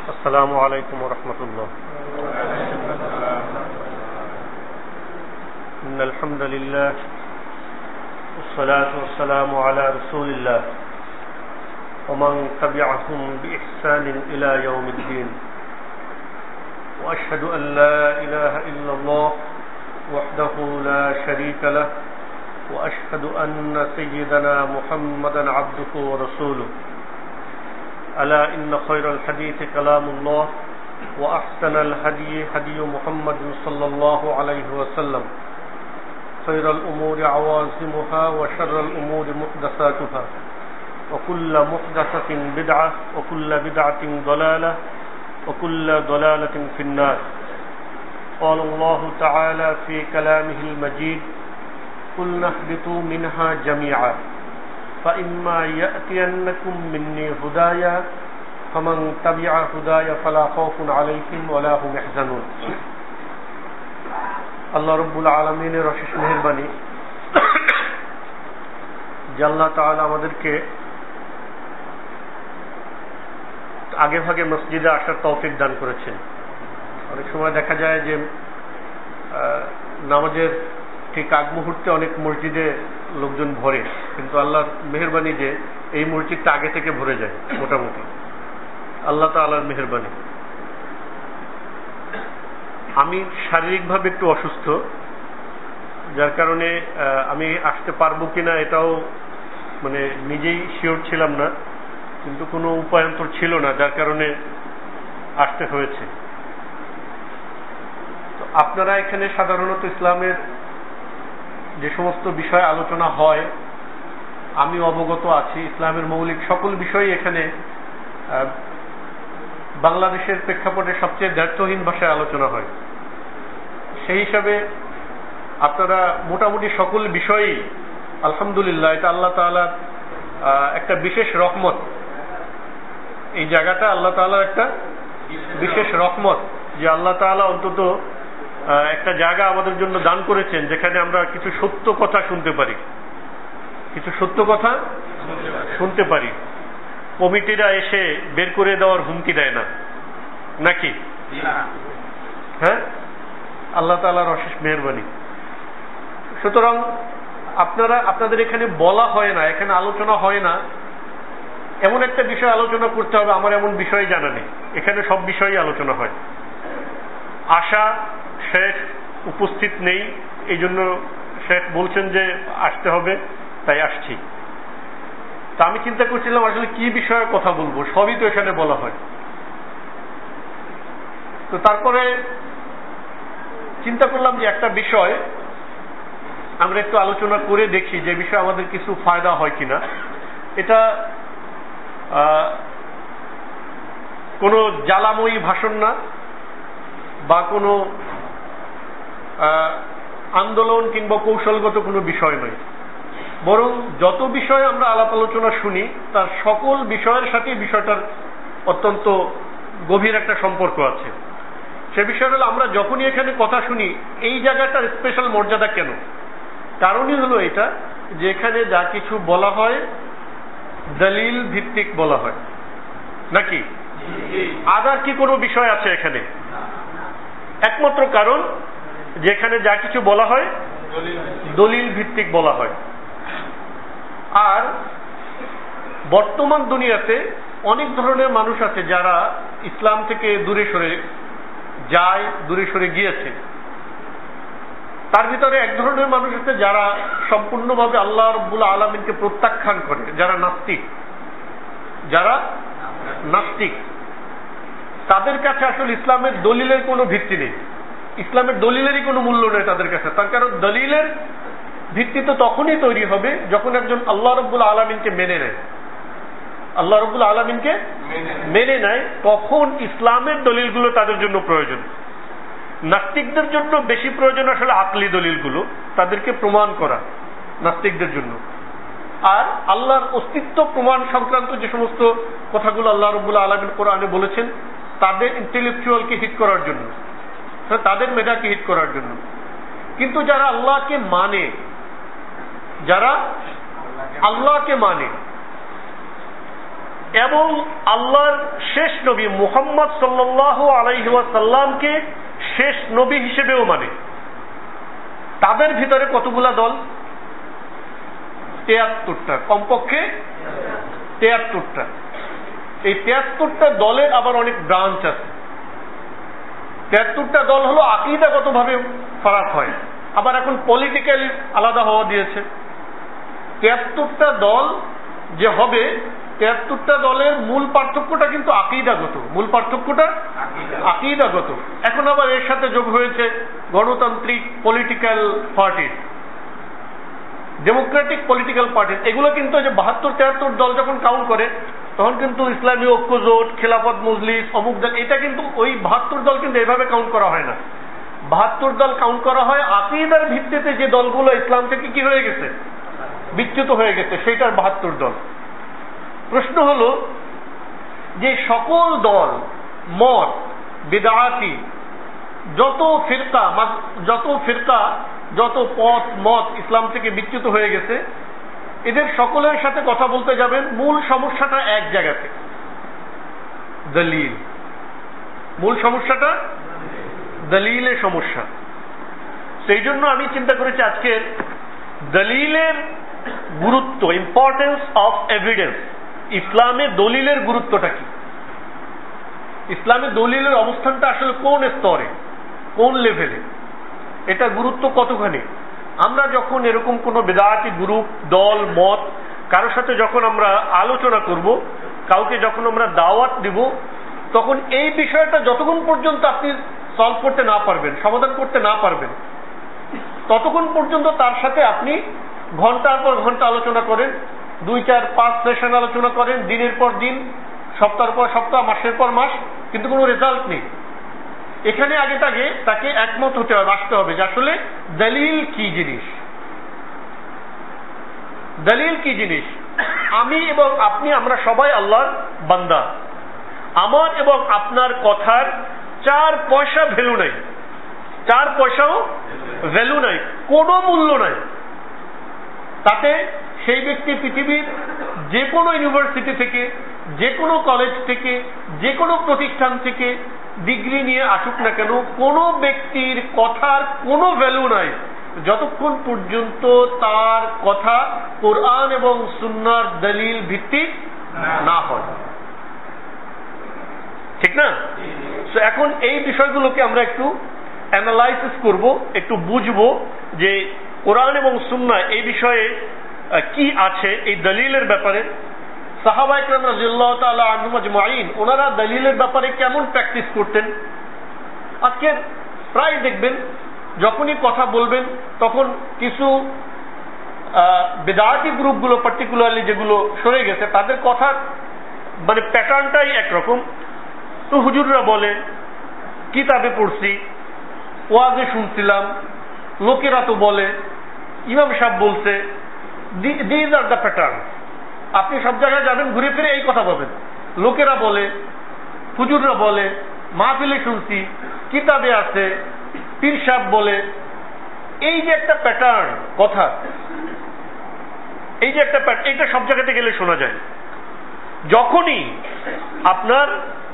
السلام عليكم ورحمة الله. إن الحمد لله والصلاة والسلام على رسول الله ومن تبعهم بإحسان إلى يوم الدين. وأشهد أن لا إله إلا الله وحده لا شريك له وأشهد أن سيدنا محمدا عبده ورسوله. ألا إن خير الحديث كلام الله وأحسن الهدي هدي محمد صلى الله عليه وسلم. خير الأمور عوازمها وشر الأمور محدثاتها وكل محدثة بدعة وكل بدعة ضلالة وكل ضلالة في النار. قال الله تعالى في كلامه المجيد: قلنا اهبطوا منها جميعا فإما يأتينكم مني هدايا فمن تبع هدايا فلا خوف عليهم ولا هم يحزنون. আল্লাহ রব্বুল আলামিনের অশেষ মেহেরবানি যে আল্লাহ তাআলা আমাদেরকে আগে ভাগে মসজিদে আসার তৌফিক দান করেছেন। অনেক সময় দেখা যায় যে নামাজের ঠিক আগ মুহূর্তে অনেক মসজিদে লোকজন ভরে, কিন্তু আল্লাহর মেহেরবানি যে এই মসজিদটা আগে থেকে ভরে যায় মোটামুটি, আল্লাহ তাআলার মেহেরবানি। আমি শারীরিকভাবে একটু অসুস্থ, যার কারণে আমি আসতে পারবো কিনা এটাও নিজেই শিওর ছিলাম না, কিন্তু কোনো উপায়ন্তর ছিল না, যার কারণে আসতে হয়েছে। তো আপনারা এখানে সাধারণত ইসলামের যে সমস্ত বিষয় আলোচনা হয় আমি অবগত আছি। ইসলামের মৌলিক সকল বিষয়ই এখানে বাংলাদেশের প্রেক্ষাপটে সবচেয়ে দ্ব্যর্থহীন ভাষায় আলোচনা হয়। সেই হিসাবে আপনারা মোটামুটি সকল বিষয়ই আলহামদুলিল্লাহ, এটা আল্লাহ তাআলার একটা বিশেষ রহমত। এই জায়গাটা আল্লাহ তাআলার একটা বিশেষ রহমত যে আল্লাহ তাআলা অন্তত একটা জায়গা আমাদের জন্য দান করেছেন যেখানে আমরা কিছু সত্য কথা শুনতে পারি, কিছু সত্য কথা শুনতে পারি। কমিটিরা এসে বের করে দেওয়ার হুমকি দেয় না, নাকি? হ্যাঁ, আল্লাহ তাআলার অশেষ মেহেরবানি। সুতরাং আপনাদের এখানে বলা হয় না, এখানে আলোচনা হয় না, এমন একটা বিষয় আলোচনা করতে হবে আমার এমন বিষয় জানা নেই। এখানে সব বিষয়ই আলোচনা হয়। আশা শেখ উপস্থিত নেই, এই জন্য শেখ বলছেন যে আসতে হবে, তাই আসছি। তা আমি চিন্তা করছিলাম আসলে কি বিষয়ে কথা বলবো, সবই তো এখানে বলা হয়। তো তারপরে চিন্তা করলাম যে একটা বিষয় আমরা একটু আলোচনা করে দেখি, যে বিষয়ে আমাদের কিছু ফায়দা হয় কিনা। এটা কোনো জ্বালাময়ী ভাষণ না, বা কোনো আন্দোলন কিংবা কৌশলগত কোনো বিষয় নয়, বরং যত বিষয় আমরা আলাপ আলোচনা শুনি তার সকল বিষয়ের সাথে বিষয়টার অত্যন্ত গভীর একটা সম্পর্ক আছে। সে বিষয় হলো, আমরা যখনই এখানে কথা শুনি এই জায়গাটার স্পেশাল মর্যাদা কেন? কারণই হলো এটা যে এখানে যা কিছু বলা হয় দলিল ভিত্তিক বলা হয়, নাকি আদার কি কোনো বিষয় আছে এখানে? একমাত্র কারণ যেখানে যা কিছু বলা হয় দলিল ভিত্তিক বলা হয়। আর বর্তমান দুনিয়াতে অনেক ধরনের মানুষ আছে যারা ইসলাম থেকে দূরে সরে যায়, দূরে সরে গিয়েছে। তার ভিতরে এক ধরনের মানুষ আছে যারা সম্পূর্ণভাবে আল্লাহ রাব্বুল আলামিনকে প্রত্যাখ্যান করে, যারা নাস্তিক। তাদের কাছে আসলে ইসলামের দলিলের কোনো ভিত্তি নেই, ইসলামের দলিলেরই কোনো মূল্য নেই তাদের কাছে। তার কারণ দলিলের ভিত্তি তো তখনই তৈরি হবে যখন একজন আল্লাহ রাব্বুল আলামিনকে মেনে নেয়, আল্লাহ রাব্বুল আলামিনকে মেনে নেয়, তখন ইসলামের দলিলগুলো তাদের জন্য প্রয়োজন। নাস্তিকদের জন্য বেশি প্রয়োজন আসলে আকলি দলিলগুলো, তাদেরকে প্রমাণ করা নাস্তিকদের জন্য। আর আল্লাহর অস্তিত্ব প্রমাণ সংক্রান্ত যে সমস্ত কথাগুলো আল্লাহ রাব্বুল আলামিন কোরআনে বলেছেন তাদের ইন্টেলেকচুয়ালকে হিট করার জন্য, তাদের মেধাকে হিট করার জন্য। কিন্তু যারা আল্লাহকে মানে এবং আল্লাহর শেষ নবী মুহাম্মদ সাল্লাল্লাহু আলাইহি ওয়াসাল্লামকে শেষ নবী হিসেবেও মানে। তাদের ভিতরে কতগুলা দল? 73টা, কমপক্ষে 73টা। এই 73টা দলের আবার অনেক ব্রাঞ্চ আছে। 73টা দল হলো আকীদাগতভাবে ফারাক হয়, আবার এখন পলিটিক্যালি আলাদা হওয়া দিয়েছে। 73টা দল যে হবে, 73টা দলের মূল পার্থক্যটা কিন্তু আকীদাগত। মূল পার্থক্যটা আকীদাগত। এখন আবার এর সাথে যোগ হয়েছে গণতান্ত্রিক political party, democratic political party. এগুলো কিন্তু যে 72-73 দল যখন কাউন্ট করে তখন কিন্তু ইসলামী ঐক্য জোট, খেলাফত মজলিস, অমুক দল, এটা কিন্তু ওই 72 দল কিন্তু এভাবে কাউন্ট করা হয় না। 72 দল কাউন্ট করা হয় আকীদার ভিত্তিতে যে দলগুলো ইসলাম থেকে কি হয়ে গেছে, বিচ্যুত হয়ে গেছে, সেটার 72 দল। প্রশ্ন হলো যে সকল দল, মত, বিদআতি, যত ফিরকা, যত পথ মত ইসলাম থেকে বিচ্যুত হয়ে গেছে, এদের সকলের সাথে কথা বলতে যাবেন, মূল সমস্যাটা এক জায়গাতে, দলিল। মূল সমস্যাটা দলিলের সমস্যা। সেই জন্য আমি চিন্তা করেছি আজকের দলিলের গুরুত্ব, ইম্পর্টেন্স অফ এভিডেন্স। ইসলামে দলিলের গুরুত্বটা কি, ইসলামে দলিলের অবস্থানটা আসলে কোন স্তরে, কোন লেভেলে, এটা গুরুত্ব কতখানি। আমরা যখন এরকম কোন বিদআতি গ্রুপ, দল, মত কারোর সাথে যখন আমরা আলোচনা করব, কাউকে যখন আমরা দাওয়াত দিব, তখন এই বিষয়টা যতক্ষণ পর্যন্ত আপনি সলভ করতে না পারবেন, সমাধান করতে না পারবেন, ততক্ষণ পর্যন্ত তার সাথে আপনি ঘন্টার পর ঘন্টা আলোচনা করেন, 2, 4, 5 সেশন আলোচনা করেন, দিনের পর দিন, সপ্তাহের পর সপ্তাহ, মাসের পর মাস, কিন্তু কোনো রেজাল্ট নেই। এখানে আগে তাকে একমত হতে হবে, আসতে হবে যে আসলে দলিল কি জিনিস। দলিল কি জিনিস? আমি এবং আপনি, আমরা সবাই আল্লাহর বান্দা। আমার এবং আপনার কথার 4 পয়সা ভ্যালু নাই, 4 পয়সাও ভ্যালু নাই, কোনো মূল্য নাই। তাতে সেই ব্যক্তি পৃথিবীর যে কোনো ইউনিভার্সিটি থেকে, যে কোনো কলেজ থেকে, যে কোনো প্রতিষ্ঠান থেকে ডিগ্রি নিয়ে আসুক না কেন, কোনো ব্যক্তির কথার কোনো ভ্যালু নাই যতক্ষণ পর্যন্ত তার কথা কোরআন এবং সুন্নাহর দলিল ভিত্তিক না হয়। ঠিক না? এখন এই বিষয়গুলোকে আমরা একটু অ্যানালাইসিস করব, একটু বুঝবো যে কোরআন এবং সুন্নাহ এই বিষয়ে কি আছে, এই দলিলের ব্যাপারে। সাহাবা ইকরাম রাদিয়াল্লাহু তাআলা আনহুম আজমাইন, ওনারা দলিলের ব্যাপারে কেমন প্র্যাকটিস করতেন। আজকে প্রায় দেখবেন যখনই কথা বলবেন তখন কিছু বিদআতি গ্রুপগুলো, পার্টিকুলারলি যেগুলো সরে গেছে, তাদের কথার মানে প্যাটার্নটাই একরকম। তো হুজুররা বলে, কিতাবে পড়ছি, ওয়াজে শুনছিলাম, লোকেরা তো বলে, ইমাম সাহেব বলছে, দিজ আর দ্য প্যাটার্ন। আপনি সব জায়গায় যাবেন, ঘুরে ফিরে এই কথা বলবেন, লোকেরা বলে, হুজুররা বলে, মাহফিলে শুনছি, কিতাবে আছে, পীর সাহেব বলে। এই যে একটা প্যাটার্ন কথা, এই যে একটা প্যাটার্ন, এটা সব জায়গাতে গেলে শোনা যায়। যখনই আপনার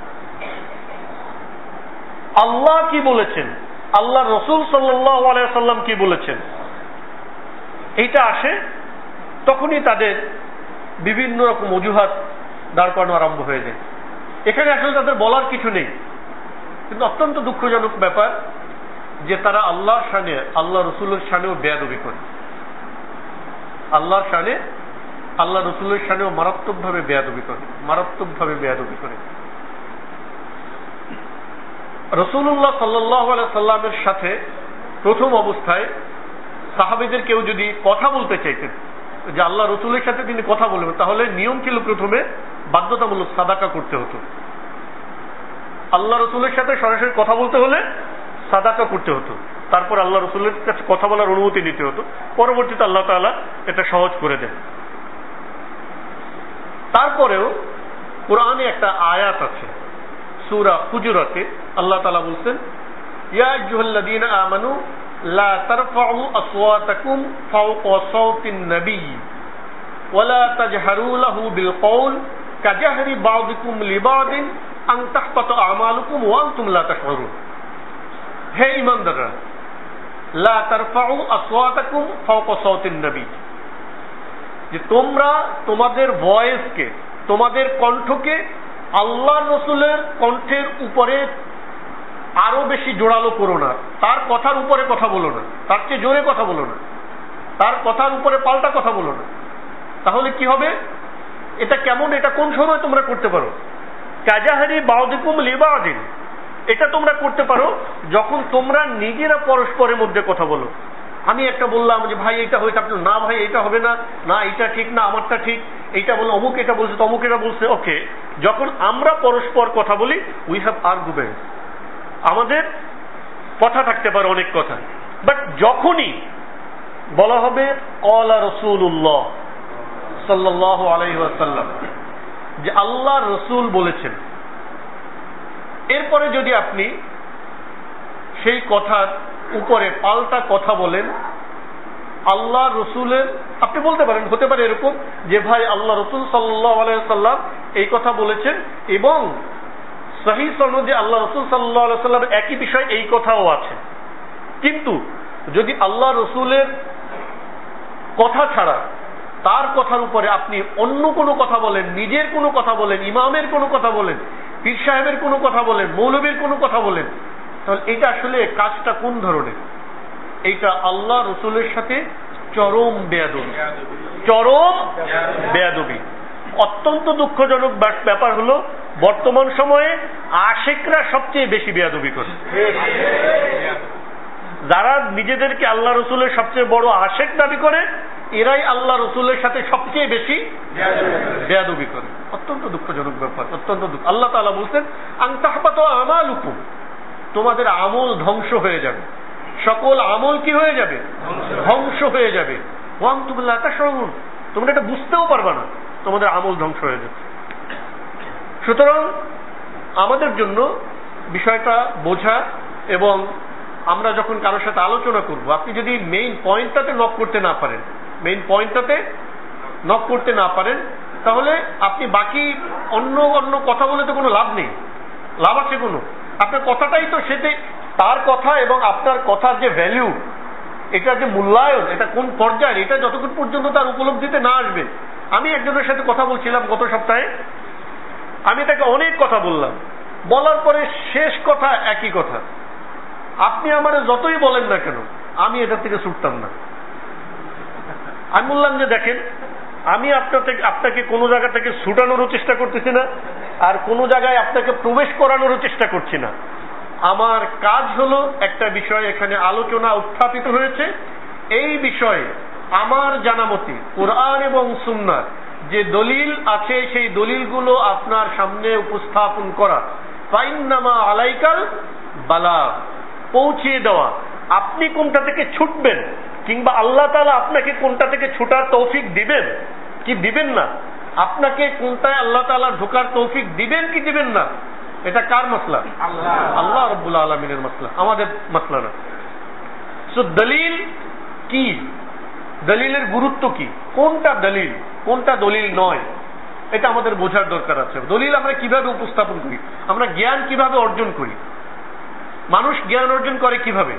আল্লাহ কি বলেছেন, আল্লাহ রসুল সাল্লাল্লাহু আলাইহি ওয়াসাল্লাম কি বলেছেন, এইটা আসে, তখনই তাদের বিভিন্ন রকম অজুহাত দাঁড় করানো আরম্ভ হয়ে যায়। এখানে আসলে তাদের বলার কিছু নেই, কিন্তু অত্যন্ত দুঃখজনক ব্যাপার যে তারা আল্লাহর শানে, আল্লাহ রসুলের শানেও বেয়াদবি করে। আল্লাহর শানে, আল্লাহ রসুলের শানেও মারাত্মকভাবে বেয়াদবি করে, মারাত্মকভাবে বেয়াদবি করে। রাসূলুল্লাহ সাল্লাল্লাহু আলাইহি সাল্লামের সাথে প্রথম অবস্থায় সাহাবীদের কেউ যদি কথা বলতে চাইতেন, যে আল্লাহ রসুলের সাথে তিনি কথা বলবেন, তাহলে নিয়ম ছিল প্রথমে বাধ্যতামূলক সাদাকা করতে হতো। আল্লাহ রসুলের সাথে সরাসরি কথা বলতে হলে সাদাকা করতে হতো, তারপর আল্লাহ রসুলের কাছে কথা বলার অনুমতি নিতে হতো। পরবর্তীতে আল্লাহ তাআলা এটা সহজ করে দেন। তারপরেও কোরআনে একটা আয়াত আছে, সূরা হুজুরাতে আল্লাহ তাআলা বলছেন, ইয়া আইয়ুহাল্লাযীনা আমানু লা তারফাউ আসওয়াতাকুম ফাওকা সাওতিন নবী ওয়া লা তাজহারু লাহু বিল কওল কাজাহরি বাউদিকুম লিবাদিন আন তাহবাতা আমালুকুম ওয়া আনতুম লা তাশউরুন। হে ঈমানদাররা, লা তারফাউ আসওয়াতাকুম ফাওকা সাওতিন নবী, যে তোমরা তোমাদের ভয়েসকে, তোমাদের কণ্ঠকে আল্লাহর রাসূলের কণ্ঠের উপরে আরো বেশি জোরালো করো না। তার কথার উপরে কথা বলো না, তার চেয়ে জোরে কথা বলো না, তার কথার উপরে পাল্টা কথা বলো না। তাহলে কি হবে? এটা কেমন? এটা কোন সময় তোমরা করতে পারো? কাজাহারি বাউদিকুম লিবাদিন, এটা তোমরা করতে পারো যখন তোমরা নিজেরা পরস্পরের মধ্যে কথা বলো। আমি একটা বললাম যে ভাই এটা হয়েছে, আপনি না ভাই এটা হবে না, না এটা ঠিক না, আমারটা ঠিক, এইটা বলো, অমুক এটা বলছে, তমুক এটা বলছে। ওকে, যখন আমরা পরস্পর কথা বলি, উই হ্যাভ আর্গুমেন্ট, আমাদের কথা থাকতে পারে, অনেক কথা। বাট যখনই বলা হবে ক্বালা রাসূলুল্লাহ সাল্লাল্লাহু আলাইহি ওয়াসাল্লাম, যে আল্লাহর রাসূল বলেছেন, এরপরে যদি আপনি সেই কথার উপরে পাল্টা কথা বলেন, আল্লাহ রসুলের, আপনি বলতে পারেন, হতে পারে এরকম যে ভাই আল্লাহ রসুল সাল্লাল্লাহু আলাইহি ওয়াসাল্লাম এই কথা বলেছেন এবং সহিহ সনদে আল্লাহ রসুল সাল্লাল্লাহু আলাইহি ওয়াসাল্লামের একই বিষয় এই কথাও আছে। কিন্তু যদি আল্লাহ রসুলের কথা ছাড়া তার কথার উপরে আপনি অন্য কোনো কথা বলেন, নিজের কোনো কথা বলেন, ইমামের কোনো কথা বলেন, পীর সাহেবের কোনো কথা বলেন, মৌলবীর কোনো কথা বলেন, তাহলে এটা আসলে কাজটা কোন ধরনের? এইটা আল্লাহ রসুলের সাথে চরম বেয়াদবি, চরম বেয়াদবি। অত্যন্ত দুঃখজনক ব্যাপার হলো বর্তমান সময়ে আশিকরা সবচেয়ে বেশি বেয়াদবি করে। যারা নিজেদেরকে আল্লাহ রসুলের সবচেয়ে বড় আশিক দাবি করে, এরাই আল্লাহ রসুলের সাথে সবচেয়ে বেশি বেয়াদবি করে। অত্যন্ত দুঃখজনক ব্যাপার, অত্যন্ত দুঃখ। আল্লাহ তাআলা বলছেন আন তাহবাতা আমালুকুম, তোমাদের আমল ধ্বংস হয়ে যাবে, সকল আমল কি হয়ে যাবে? ধ্বংস হয়ে যাবে। ওয়া আনতুম লা তাশউরুন, তোমরা এটা বুঝতেও পারবে না, তোমাদের আমল ধ্বংস হয়ে যাবে। সুতরাং আমাদের জন্য বিষয়টা বোঝা, এবং আমরা যখন কারোর সাথে আলোচনা করব, আপনি যদি মেইন পয়েন্টটাতে নক করতে না পারেন, মেইন পয়েন্টটাতে নক করতে না পারেন, তাহলে আপনি বাকি অন্য অন্য কথা বলে তো কোনো লাভ নেই। লাভ আছে কোনো? আপনার কথাটাই তো সেতে, তার কথা এবং আপনার কথার যে ভ্যালু, এটা যে মূল্যায়ন, এটা কোন পর্যায়ে, এটা যতক্ষণ পর্যন্ত তার উপলব্ধিতে না আসবে। আমি একজনের সাথে কথা বলছিলাম গত সপ্তাহে, আমি তাকে অনেক কথা বললাম, বলার পরে শেষ কথা একই কথা, আপনি আমার যতই বলেন না কেন আমি এটা থেকে ছুটতাম না। আমি বললাম যে দেখেন, আমি আপনাকে কোনো জায়গা থেকে ছুটানোরও চেষ্টা করতেছি না, আর কোনো জায়গায় আপনাকে প্রবেশ করানোরও চেষ্টা করছি না। আমার কাজ হলো একটা বিষয় এখানে আলোচনা উত্থাপিত হয়েছে, এই বিষয়ে আমার জানা মতে কোরআন এবং সুন্নাহ যে দলিল আছে, সেই দলিলগুলো আপনার সামনে উপস্থাপন করা। ফাইন্নামা আলাইকাল বালাগ, পৌঁছিয়ে দেওয়া। আপনি কোনটা থেকে ছুটবেন, কিংবা আল্লাহ তাআলা আপনাকে কোনটা থেকে ছুটার তৌফিক দিবেন কি দিবেন না, আপনাকে কোনটায় আল্লাহ তাআলা ঢোকার তৌফিক দিবেন কি দিবেন না, এটা কার মাসলা? আল্লাহ রাব্বুল আলামিনের মাসলা, আমাদের মাসলা না। সো দলিল কি, দলিলের গুরুত্ব কি, কোনটা দলিল কোনটা দলিল নয়, এটা আমাদের বোঝার দরকার আছে। দলিল আমরা কিভাবে উপস্থাপন করি, আমরা জ্ঞান কিভাবে অর্জন করি, মানুষ জ্ঞান অর্জন করে কিভাবে?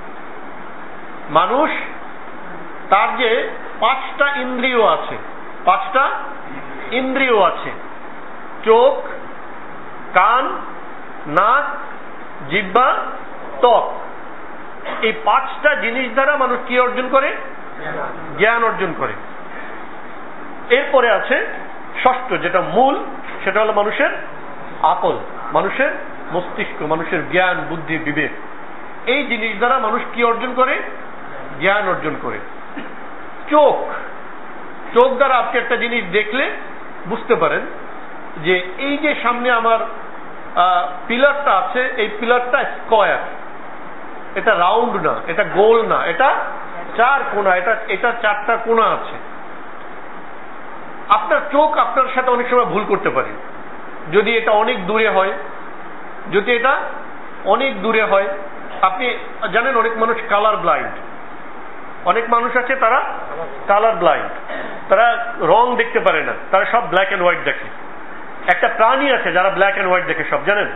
মানুষ তার যে 5টা ইন্দ্রিয় আছে, 5টা ইন্দ্রিয় আছে, চোখ, কান, নাক, জিহ্বা, ত্বক, এই 5টা জিনিস দ্বারা মানুষ কি অর্জন করে? জ্ঞান অর্জন করে। এরপরে আছে ষষ্ঠ, যেটা মূল, সেটা হলো মানুষের আকল, মানুষের মস্তিষ্ক, মানুষের জ্ঞান, বুদ্ধি, বিবেক। এই জিনিস দ্বারা মানুষ কি অর্জন করে? জ্ঞান অর্জন করে। চোখ, চোখ দ্বারা আপনি একটা জিনিস দেখলে বুঝতে পারেন যে এই যে সামনে আমার পিলারটা আছে, এই পিলারটা স্কয়ার, এটা রাউন্ড না, এটা গোল না, এটা 4 কোণা, এটা 4টা কোণা আছে। আপনার চোখ আপনার সাথে অনেক সময় ভুল করতে পারে, যদি এটা অনেক দূরে হয়, যদি এটা অনেক দূরে হয়। আপনি জানেন অনেক মানুষ কালার ব্লাইন্ড, অনেক মানুষ আছে তারা কালার ব্লাইন্ড, তারা রং দেখতে পারে না, তারা সব ব্ল্যাক এন্ড হোয়াইট দেখে। একটা প্রাণী আছে যারা ব্ল্যাক অ্যান্ড হোয়াইট দেখে সব, জানেন?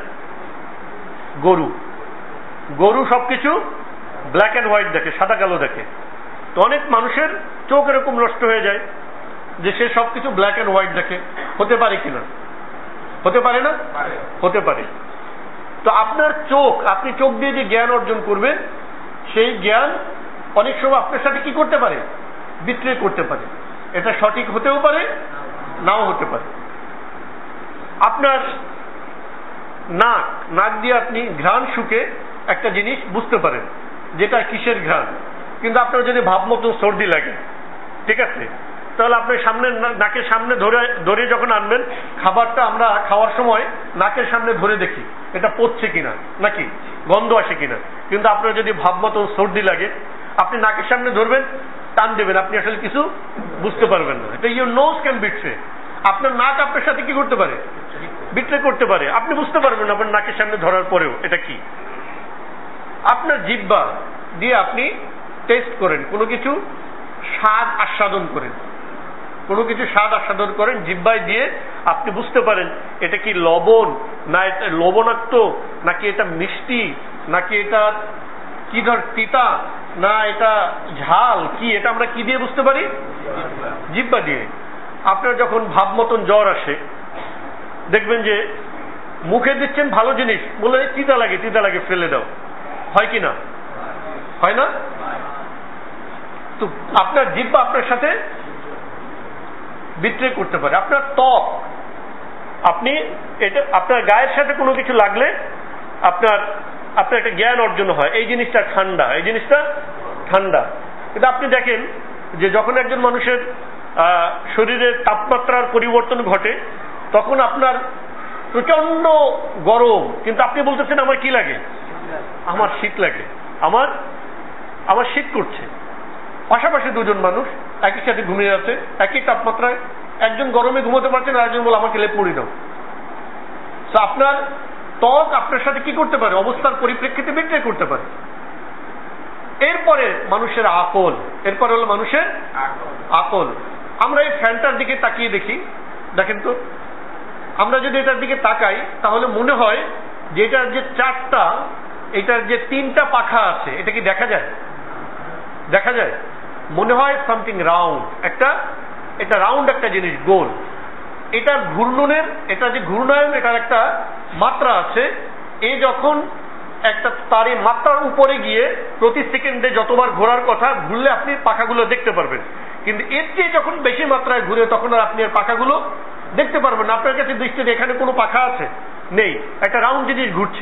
গরু। গরু সবকিছু ব্ল্যাক অ্যান্ড হোয়াইট দেখে, সাদা কালো দেখে। তো অনেক মানুষের চোখ এরকম নষ্ট হয়ে যায় যে সে সবকিছু ব্ল্যাক অ্যান্ড হোয়াইট দেখে। হতে পারে কিনা? হতে পারে না? হতে পারে। তো আপনার চোখ, আপনি চোখ দিয়ে যে জ্ঞান অর্জন করবেন, সেই জ্ঞান অনেক সময় আপনার সাথে কি করতে পারে? বিক্রয় করতে পারে। এটা সঠিক হতেও পারে, নাও হতে পারে। আপনার নাক, নাক দিয়ে আপনি ঘ্রাণ শুকে একটা জিনিস বুঝতে পারেন যেটা কিসের ঘ্রাণ, কিন্তু আপনার যদি ভাব মতো সর্দি লাগে, ঠিক আছে, তাহলে আপনার সামনে নাকের সামনে ধরে যখন আনবেন খাবারটা, আমরা খাওয়ার সময় নাকের সামনে ধরে দেখি এটা পচছে কিনা, নাকি গন্ধ আসে কিনা। কিন্তু আপনার যদি ভাব মতো সর্দি লাগে, আপনি নাকের সামনে ধরবেন, টান দেবেন, আপনি আসলে কিছু বুঝতে পারবেন না। এটা ইউর নোজ ক্যান বিট্রে। আপনার নাক আপনার সাথে কি করতে পারে? বিট্রে করতে পারে। আপনি বুঝতে পারবেন না আপনার নাকের সামনে ধরার পরেও এটা কি। আপনার জিহ্বা দিয়ে আপনি টেস্ট করেন, কোনো কিছু স্বাদ আস্বাদন করেন, কোনো কিছু স্বাদ আস্বাদন করেন জিহ্বায় দিয়ে, আপনি বুঝতে পারেন এটা কি লবণ, না এটা লবণাক্ত, নাকি এটা মিষ্টি, নাকি এটা কি ধর তিতা, না এটা ঝাল, কি এটা আমরা কি দিয়ে বুঝতে পারি? জিহ্বা দিয়ে। আপনার যখন ভাব মতন জ্বর আসে, দেখবেন যে মুখে দিচ্ছেন ভালো জিনিস, বলে তিতা লাগে, তিতা লাগে, ফেলে দাও, হয় কি না? হয় না? তো আপনার জিহ্বা আপনার সাথে বিক্রয় করতে পারে। আপনার ত্বক, আপনি এটা আপনার গায়ের সাথে কোনো কিছু লাগলে আপনার আপনার একটা জ্ঞান অর্জন হয়, এই জিনিসটা ঠান্ডা, এই জিনিসটা ঠান্ডা। কিন্তু আপনি দেখেন যে যখন একজন মানুষের শরীরের তাপমাত্রার পরিবর্তন ঘটে, তখন আপনার প্রচন্ড গরম, কিন্তু আপনি বলতেছেন আমার কি লাগে? আমার শীত লাগে, আমার শীত করছে। পাশাপাশি দুজন মানুষ একই সাথে ঘুমিয়ে আছে, একই তাপমাত্রায়, একজন গরমে ঘুমোতে পারছেন, আর একজন বলে আমাকে লেপ মুড়ি দাও। তো আপনার ত্বক আপনার সাথে কি করতে পারে? অবস্থার পরিপ্রেক্ষিতে বিক্রয় করতে পারে। এরপরে মানুষের আকল, এরপরে হলো মানুষের আকল। আমরা এই ফ্যানটার দিকে তাকিয়ে দেখি, দেখেন তো, আমরা যদি এটার দিকে তাকাই তাহলে মনে হয় যে এটার যে চারটা, এটার যে তিনটা পাখা আছে, এটা কি দেখা যায়? দেখা যায়? মনে হয় সামথিং রাউন্ড, এটা রাউন্ড একটা জিনিস, গোল। এটার ঘূর্ণনের, এটা যে ঘূর্ণায়ন, এটার একটা মাত্রা আছে। এ যখন একটা তার এই মাত্রার উপরে গিয়ে প্রতি সেকেন্ডে যতবার ঘোরার কথা, ঘুরলে আপনি পাখাগুলো দেখতে পারবেন। কিন্তু এর চেয়ে যখন বেশি মাত্রায় ঘুরে, তখন আর আপনি আর পাখাগুলো দেখতে পারবেন না। আপনার কাছে দৃষ্টিতে এখানে কোনো পাখা আছে? নেই, একটা রাউন্ড জিনিস ঘুরছে।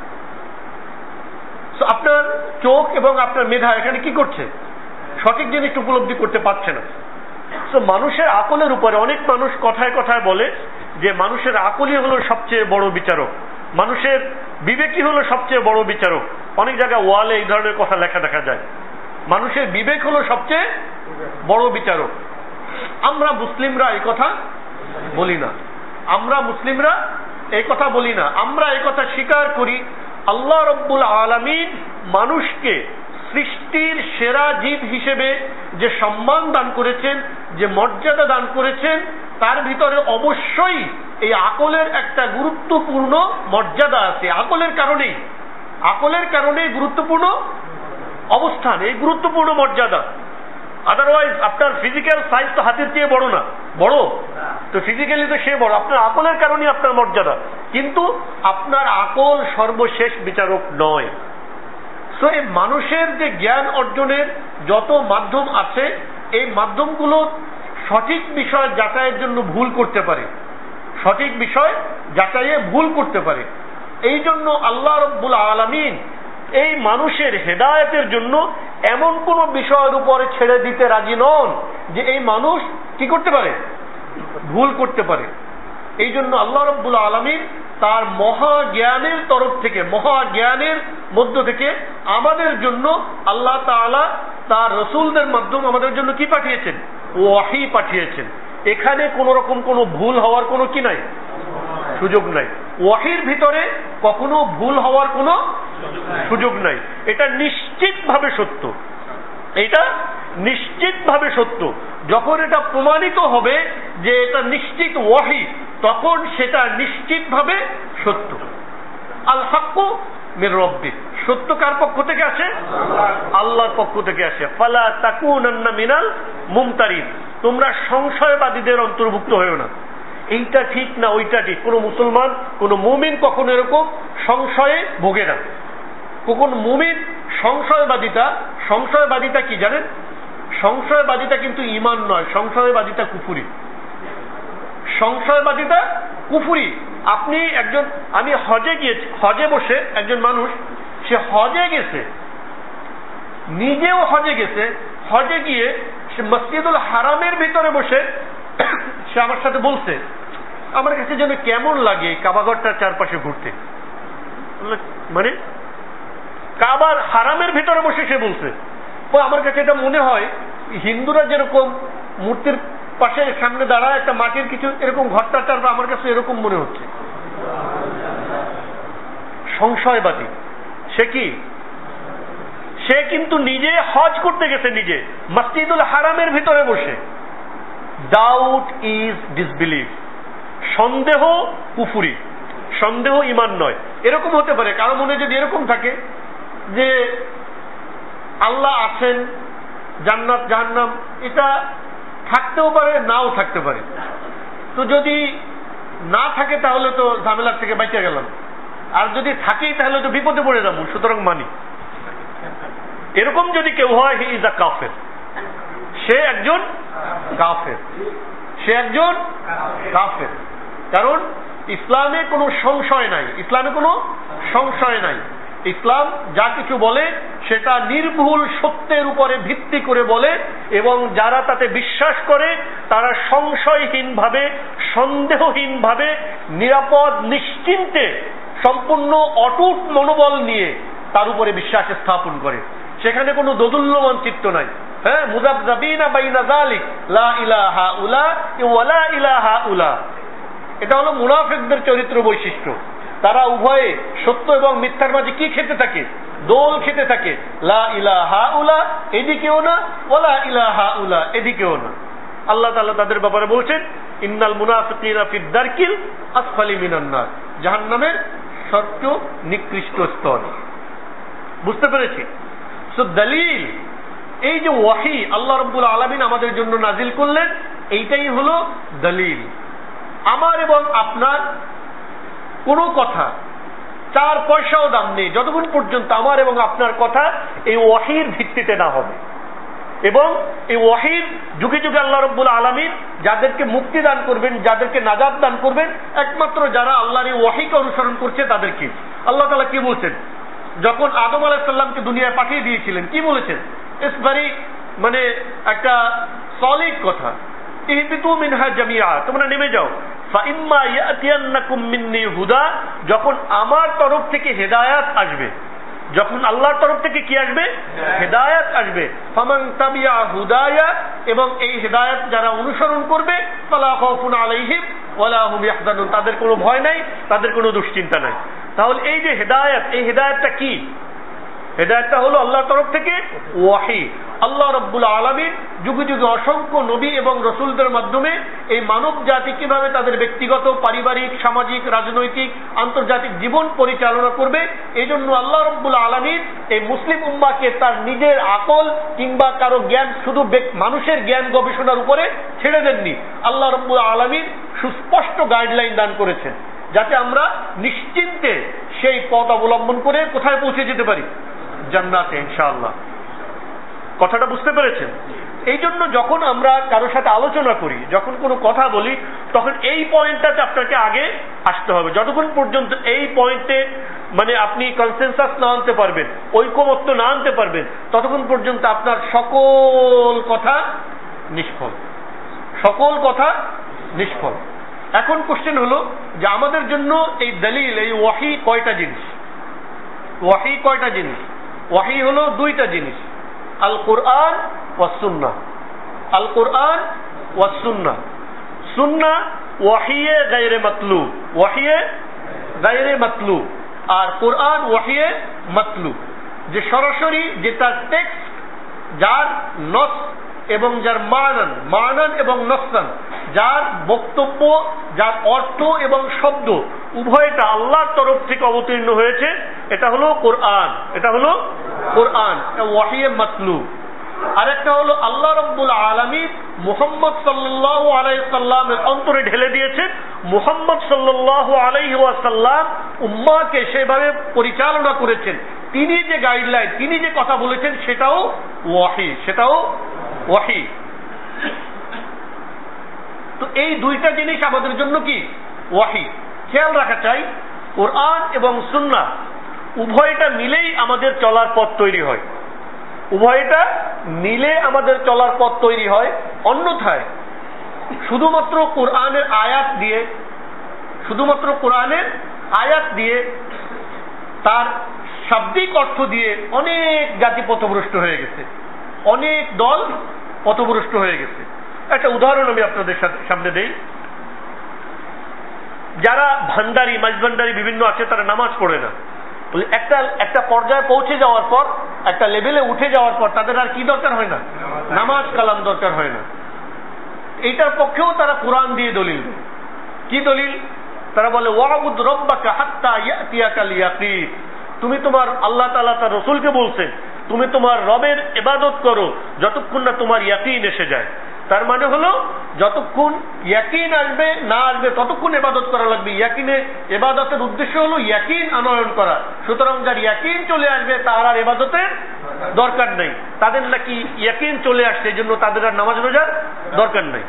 আপনার চোখ এবং আপনার মেধা এখানে কি করছে? সঠিক জিনিসটা উপলব্ধি করতে পারছে না। মানুষের আকলের উপরে অনেক মানুষ কথায় কথায় বলে যে মানুষের আকলই হলো সবচেয়ে বড় বিচারক, মানুষের বিবেকই হলো সবচেয়ে বড় বিচারক। অনেক জায়গায় ওয়ালে এই ধরনের কথা লেখা দেখা যায়, মানুষের বিবেক হলো সবচেয়ে বড় বিচারক। আমরা মুসলিমরা এই কথা বলি না, আমরা মুসলিমরা এই কথা বলি না। আমরা এই কথা স্বীকার করি আল্লাহ রব্বুল আলামিন মানুষকে সৃষ্টির সেরা জীব হিসেবে যে সম্মান দান করেছেন, যে মর্যাদা দান করেছেন, তার ভিতরে অবশ্যই এই আকলের একটা গুরুত্বপূর্ণ মর্যাদা আছে। আকলের কারণেই গুরুত্বপূর্ণ অবস্থান, এই গুরুত্বপূর্ণ মর্যাদা। আদারওয়াইজ আপনার ফিজিক্যাল সাইজ তো হাতের চেয়ে বড় না, বড় তো ফিজিক্যালি তো সে বড়, আপনার আকলের কারণেই আপনার মর্যাদা। কিন্তু আপনার আকল সর্বশেষ বিচারক নয়। তো এই মানুষের যে জ্ঞান অর্জনের যত মাধ্যম আছে, এই মাধ্যমগুলো সঠিক বিষয় যাচাইয়ের জন্য ভুল করতে পারে, সঠিক বিষয় যাচাইয়ে ভুল করতে পারে। এই জন্য আল্লাহ রব্বুল আলামিন এই মানুষের হেদায়েতের জন্য এমন কোন বিষয়ের উপরে ছেড়ে দিতে রাজি নন যে এই মানুষ কি করতে পারে? ভুল করতে পারে। এই জন্য আল্লাহ রব্বুল আলামিন তার মহাজ্ঞানের তরফ থেকে, মহাজ্ঞানের মধ্য থেকে আমাদের জন্য আল্লাহ তাআলা তার রসুলদের মাধ্যমে আমাদের জন্য কি পাঠিয়েছেন? ওয়াহী পাঠিয়েছেন। এখানে কোন রকম কোন ভুল হওয়ার কোনো কি নাই, সুযোগ নাই। ওয়াহীর ভিতরে কখনো ভুল হওয়ার কোনো সুযোগ নাই। এটা নিশ্চিতভাবে সত্য, এটা নিশ্চিতভাবে সত্য। যখন এটা প্রমাণিত হবে যে এটা নিশ্চিত ওয়াহী, তখন সেটা নিশ্চিতভাবে সত্য। আল হাক্কু মির রাব্বিক, সত্য কার পক্ষ থেকে আসে? আল্লাহর পক্ষ থেকে আসে। ফালা তাকুনান্না মিনাল মুমতারিন, তোমরা সংশয়বাদীদের অন্তর্ভুক্ত হয়েও না, এইটা ঠিক না ওইটা ঠিক। কোন মুসলমান, কোন মুমিন কখনো এরকম সংশয়ে ভোগে না। কোন মুমিন সংশয়বাদিতা কি জানেন? সংশয়বাদিতা কিন্তু ঈমান নয়, সংশয়বাদিতা কুফরি। সংশয়বাদিতা কুফরি। আপনি একজন, আমি হজে গিয়েছি, হজে বসে একজন মানুষ, সে হজে গেছে, নিজেও হজে গেছে, হজে গিয়ে সে মসজিদুল হারামের ভিতরে বসে সে আমার সাথে বলছে, আমার কাছে যেন কেমন লাগে কাবাঘরটার চারপাশে ঘুরতে। মানে কাবার হারামের ভিতরে বসে সে বলছে, আমার কাছে এটা মনে হয় হিন্দুরা যেরকম মূর্তির পাশে সামনে দাঁড়ায় একটা মাটির কিছু এরকম ঘরটা চারপা, আমার কাছে এরকম মনে হচ্ছে। সংশয়বাদী সে কি? সে কিন্তু নিজে হজ করতে গেছে, নিজে মসজিদুল হারামের ভিতরে বসে। ডাউট ইজ ডিসবিলিভ, সন্দেহ কুফরি, সন্দেহ ঈমান নয়। এরকম হতে পারে কারো মনে যদি এরকম থাকে যে আল্লাহ আছেন, জান্নাত জাহান্নাম, এটা থাকতেও পারে নাও থাকতে পারে। তো যদি না থাকে তাহলে তো ঝামেলার থেকে বাঁচা গেলাম, আর যদি থাকেই তাহলে তো বিপদে পড়ে যাবো, সুতরাং মানি। এরকম যদি কেউ হয়, হি ইজ আ কাফের, সে একজন কাফের, সে একজন কাফের। কারণ ইসলামে কোনো সংশয় নাই, ইসলামে কোনো সংশয় নাই। ইসলাম যা কিছু বলে সেটা নির্ভুল সত্যের উপরে ভিত্তি করে বলে, এবং যারা তাতে বিশ্বাস করে তারা সংশয়হীনভাবে, সন্দেহহীনভাবে, নিরাপদ নিশ্চিন্তে, সম্পূর্ণ অটুট মনোবল নিয়ে তার উপরে বিশ্বাস স্থাপন করে। সেখানে কোনো দোদুল্যমান চিত্ত নাই। হ্যাঁ, মুযাবযাবিনা বাইনা যালিক, লা ইলাহা উলা ওয়া লা ইলাহা উলা। এটা হলো মুনাফিকদের চরিত্র বৈশিষ্ট্য। তারা উভয়ে সত্য এবং মিথ্যার মাঝে কি খেতে থাকে? দোল খেতে থাকে। লা ইলাহা উলা এদিকেও না, ওয়ালা ইলাহা উলা এদিকেও না। আল্লাহ তাআলা তাদের ব্যাপারে বলছেন, ইন্নাল মুনাফিকিনা ফিদ দারকিল আসফালি মিনান নার, জাহান্নামের সর্বোচ্চ নিকৃষ্ট স্তর। বুঝতে পেরেছি? সো দলিল, এই যে ওয়াহি আল্লাহ রাব্বুল আলামিন আমাদের জন্য নাজিল করলেন, এইটাই হলো দলিল। আমার এবং আপনার কোনো কথা 4 পয়সাও দাম নেই যতক্ষণ পর্যন্ত আমার এবং আপনার কথা এই ওয়াহির ভিত্তিতে না হবে। এবং এই ওয়াহির যুগে যুগে আল্লাহ রাব্বুল আলামিন যাদেরকে মুক্তি দান করবেন, যাদেরকে নাজাত দান করবেন, একমাত্র যারা আল্লাহর এই ওয়াহিকে অনুসরণ করছে তাদেরকে। আল্লাহ তাআলা কি বলছেন? যখন আদম আলাইহিস সালামকে দুনিয়ায় পাঠিয়ে দিয়েছিলেন, কি বলেছেন? ইটস ভেরি, মানে একটা সলিড কথা, ইহবিতু মিনহা জামিআ, তোমরা নেমে যাও। ফাইম্মা ইয়াতিয়ান্নাকুম মিন্নি হুদা, যখন আমার তরফ থেকে হেদায়াত আসবে, যখন আল্লাহর তরফ থেকে কি আসবে? হেদায়াত আসবে। ফামান তাবিআ হুদায়া, এবং এই হেদায়াত যারা অনুসরণ করবে, ফালা খাউফুন আলাইহিম ওয়ালা হুম ইয়াহজানুন, তাদের কোনো ভয় নাই, তাদের কোনো দুশ্চিন্তা নাই। তাহলে এই যে হেদায়াত, এই হেদায়াতটা কি? হেদায়েতটা হলো আল্লাহর তরফ থেকে ওয়াহি। আল্লাহ রাব্বুল আলামিন যুগে যুগে অসংখ্য নবী এবং রসুলদের মাধ্যমে এই মানব জাতি কিভাবে তাদের ব্যক্তিগত, পারিবারিক, সামাজিক, রাজনৈতিক, আন্তর্জাতিক জীবন পরিচালনা করবে, এই জন্য আল্লাহ রাব্বুল আলামিন এই মুসলিম উম্মাহকে তার নিজের আকল কিংবা কারো জ্ঞান, শুধু মানুষের জ্ঞান গবেষণার উপরে ছেড়ে দেননি। আল্লাহ রাব্বুল আলামিন সুস্পষ্ট গাইডলাইন দান করেছেন, যাতে আমরা নিশ্চিন্তে সেই পথ অবলম্বন করে কোথায় পৌঁছে যেতে পারি? জান্নাতে ইনশাআল্লাহ। কথাটা বুঝতে পেরেছেন? এই জন্য যখন আমরা কারোর সাথে আলোচনা করি, যখন কোনো কথা বলি, তখন এই পয়েন্টটাতে আপনাকে আগে আসতে হবে। যতক্ষণ পর্যন্ত এই পয়েন্টে মানে আপনি কনসেনসাস না আনতে পারবেন, ঐকমত্য না আনতে পারবেন, ততক্ষণ পর্যন্ত আপনার সকল কথা নিষ্ফল, সকল কথা নিষ্ফল। এখন কোশ্চেন হলো যে আমাদের জন্য এই দলিল, এই ওয়াহি কয়টা জিনিস? ওয়াহি কয়টা জিনিস? ওয়াহি হলো 2টা জিনিস, আল কোরআন ওয়া সুন্নাহ। আল কোরআন ওয়া সুন্নাহ। সুন্নাহ ওয়াহিয়ে গায়রে মাতলুব, ওয়াহিয়ে গায়রে মাতলুব, আর কোরআন ওয়াহিয়ে মাতলুব, যে সরাসরি যেটা টেক্সট, যার নস এবং যার মানান এবং নসান যার বক্তব্য, যার অর্থ এবং শব্দ উভয়টা আল্লাহর তরফ থেকে অবতীর্ণ হয়েছে, এটা হলো কোরআন। এটা হলো কোরআন, ওয়াহিয়ে মাতলু। আরেকটা হলো আল্লাহ রাব্বুল আলামিন মুহাম্মদ সাল্লাল্লাহু আলাইহি সাল্লামের অন্তরে ঢেলে দিয়েছেন। মুহাম্মদ সাল্লাল্লাহু আলাইহি ওয়াসাল্লাম উম্মাহকে সেভাবে পরিচালনা করেছেন। তিনি যে গাইডলাইন, তিনি যে কথা বলেছেন, সেটাও ওয়াহি, সেটাও ওয়াহি। তো এই দুইটা জিনিস আমাদের জন্য কি? ওয়াহি। খেয়াল রাখা চাই, কোরআন এবং সুন্নাহ উভয়টা মিলেই আমাদের চলার পথ তৈরি হয়। উভয়টা মিলে আমাদের চলার পথ তৈরি হয়। অন্যথায় শুধুমাত্র কোরআনের আয়াত দিয়ে, শুধুমাত্র কোরআনের আয়াত দিয়ে, তার শাব্দিক অর্থ দিয়ে অনেক জাতি পথভ্রষ্ট হয়ে গেছে, অনেক দল পথভ্রষ্ট হয়ে গেছে। একটা উদাহরণ আমি আপনাদের সামনে দেই। যারা ভান্ডারি, মাঝভান্ডারি বিভিন্ন আছে, তারা নামাজ পড়ে না। একটা পর্যায়ে পৌঁছে যাওয়ার পর, একটা লেভেলে উঠে যাওয়ার পর তাদের আর কি দরকার হয় না? নামাজ কালাম দরকার হয় না। এইটার পক্ষেও তারা কোরআন দিয়ে দলিল দেয়। কি দলিল? তারা বলে ওয়াবুদ রব্বাকা হাত্তা ইয়াতিয়াকাল ইয়াকিন। তুমি তোমার, আল্লাহ তাআলা তার রাসূলকে বলছেন, তুমি তোমার রবের ইবাদত করো যতক্ষণ না তোমার ইয়াকিন এসে যায়। তার মানে হলো যতক্ষণ ইয়াকিন আসবে না আসবে ততক্ষণ ইবাদত করা লাগবে। ইয়াকিনে ইবাদতের উদ্দেশ্য হলো ইয়াকিন আনয়ন করা। সুতরাং যার ইয়াকিন চলে আসবে তার আর ইবাদতের দরকার নেই। তাদের নাকি ইয়াকিন চলে আসছে, এই জন্য তাদের আর নামাজ রোজার দরকার নেই।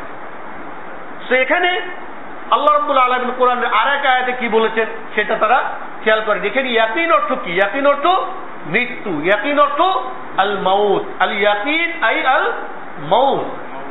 তো এখানে আল্লাহ রাব্বুল আলামিন কোরআনের আরেক আয়াতে কি বলেছেন সেটা তারা খেয়াল করে। দেখেন ইয়াকিন অর্থ কি? ইয়াকিন অর্থ মৃত্যু, ইয়াকিন অর্থ আল মাউত, আল ইয়াকিন আই আল মাউত।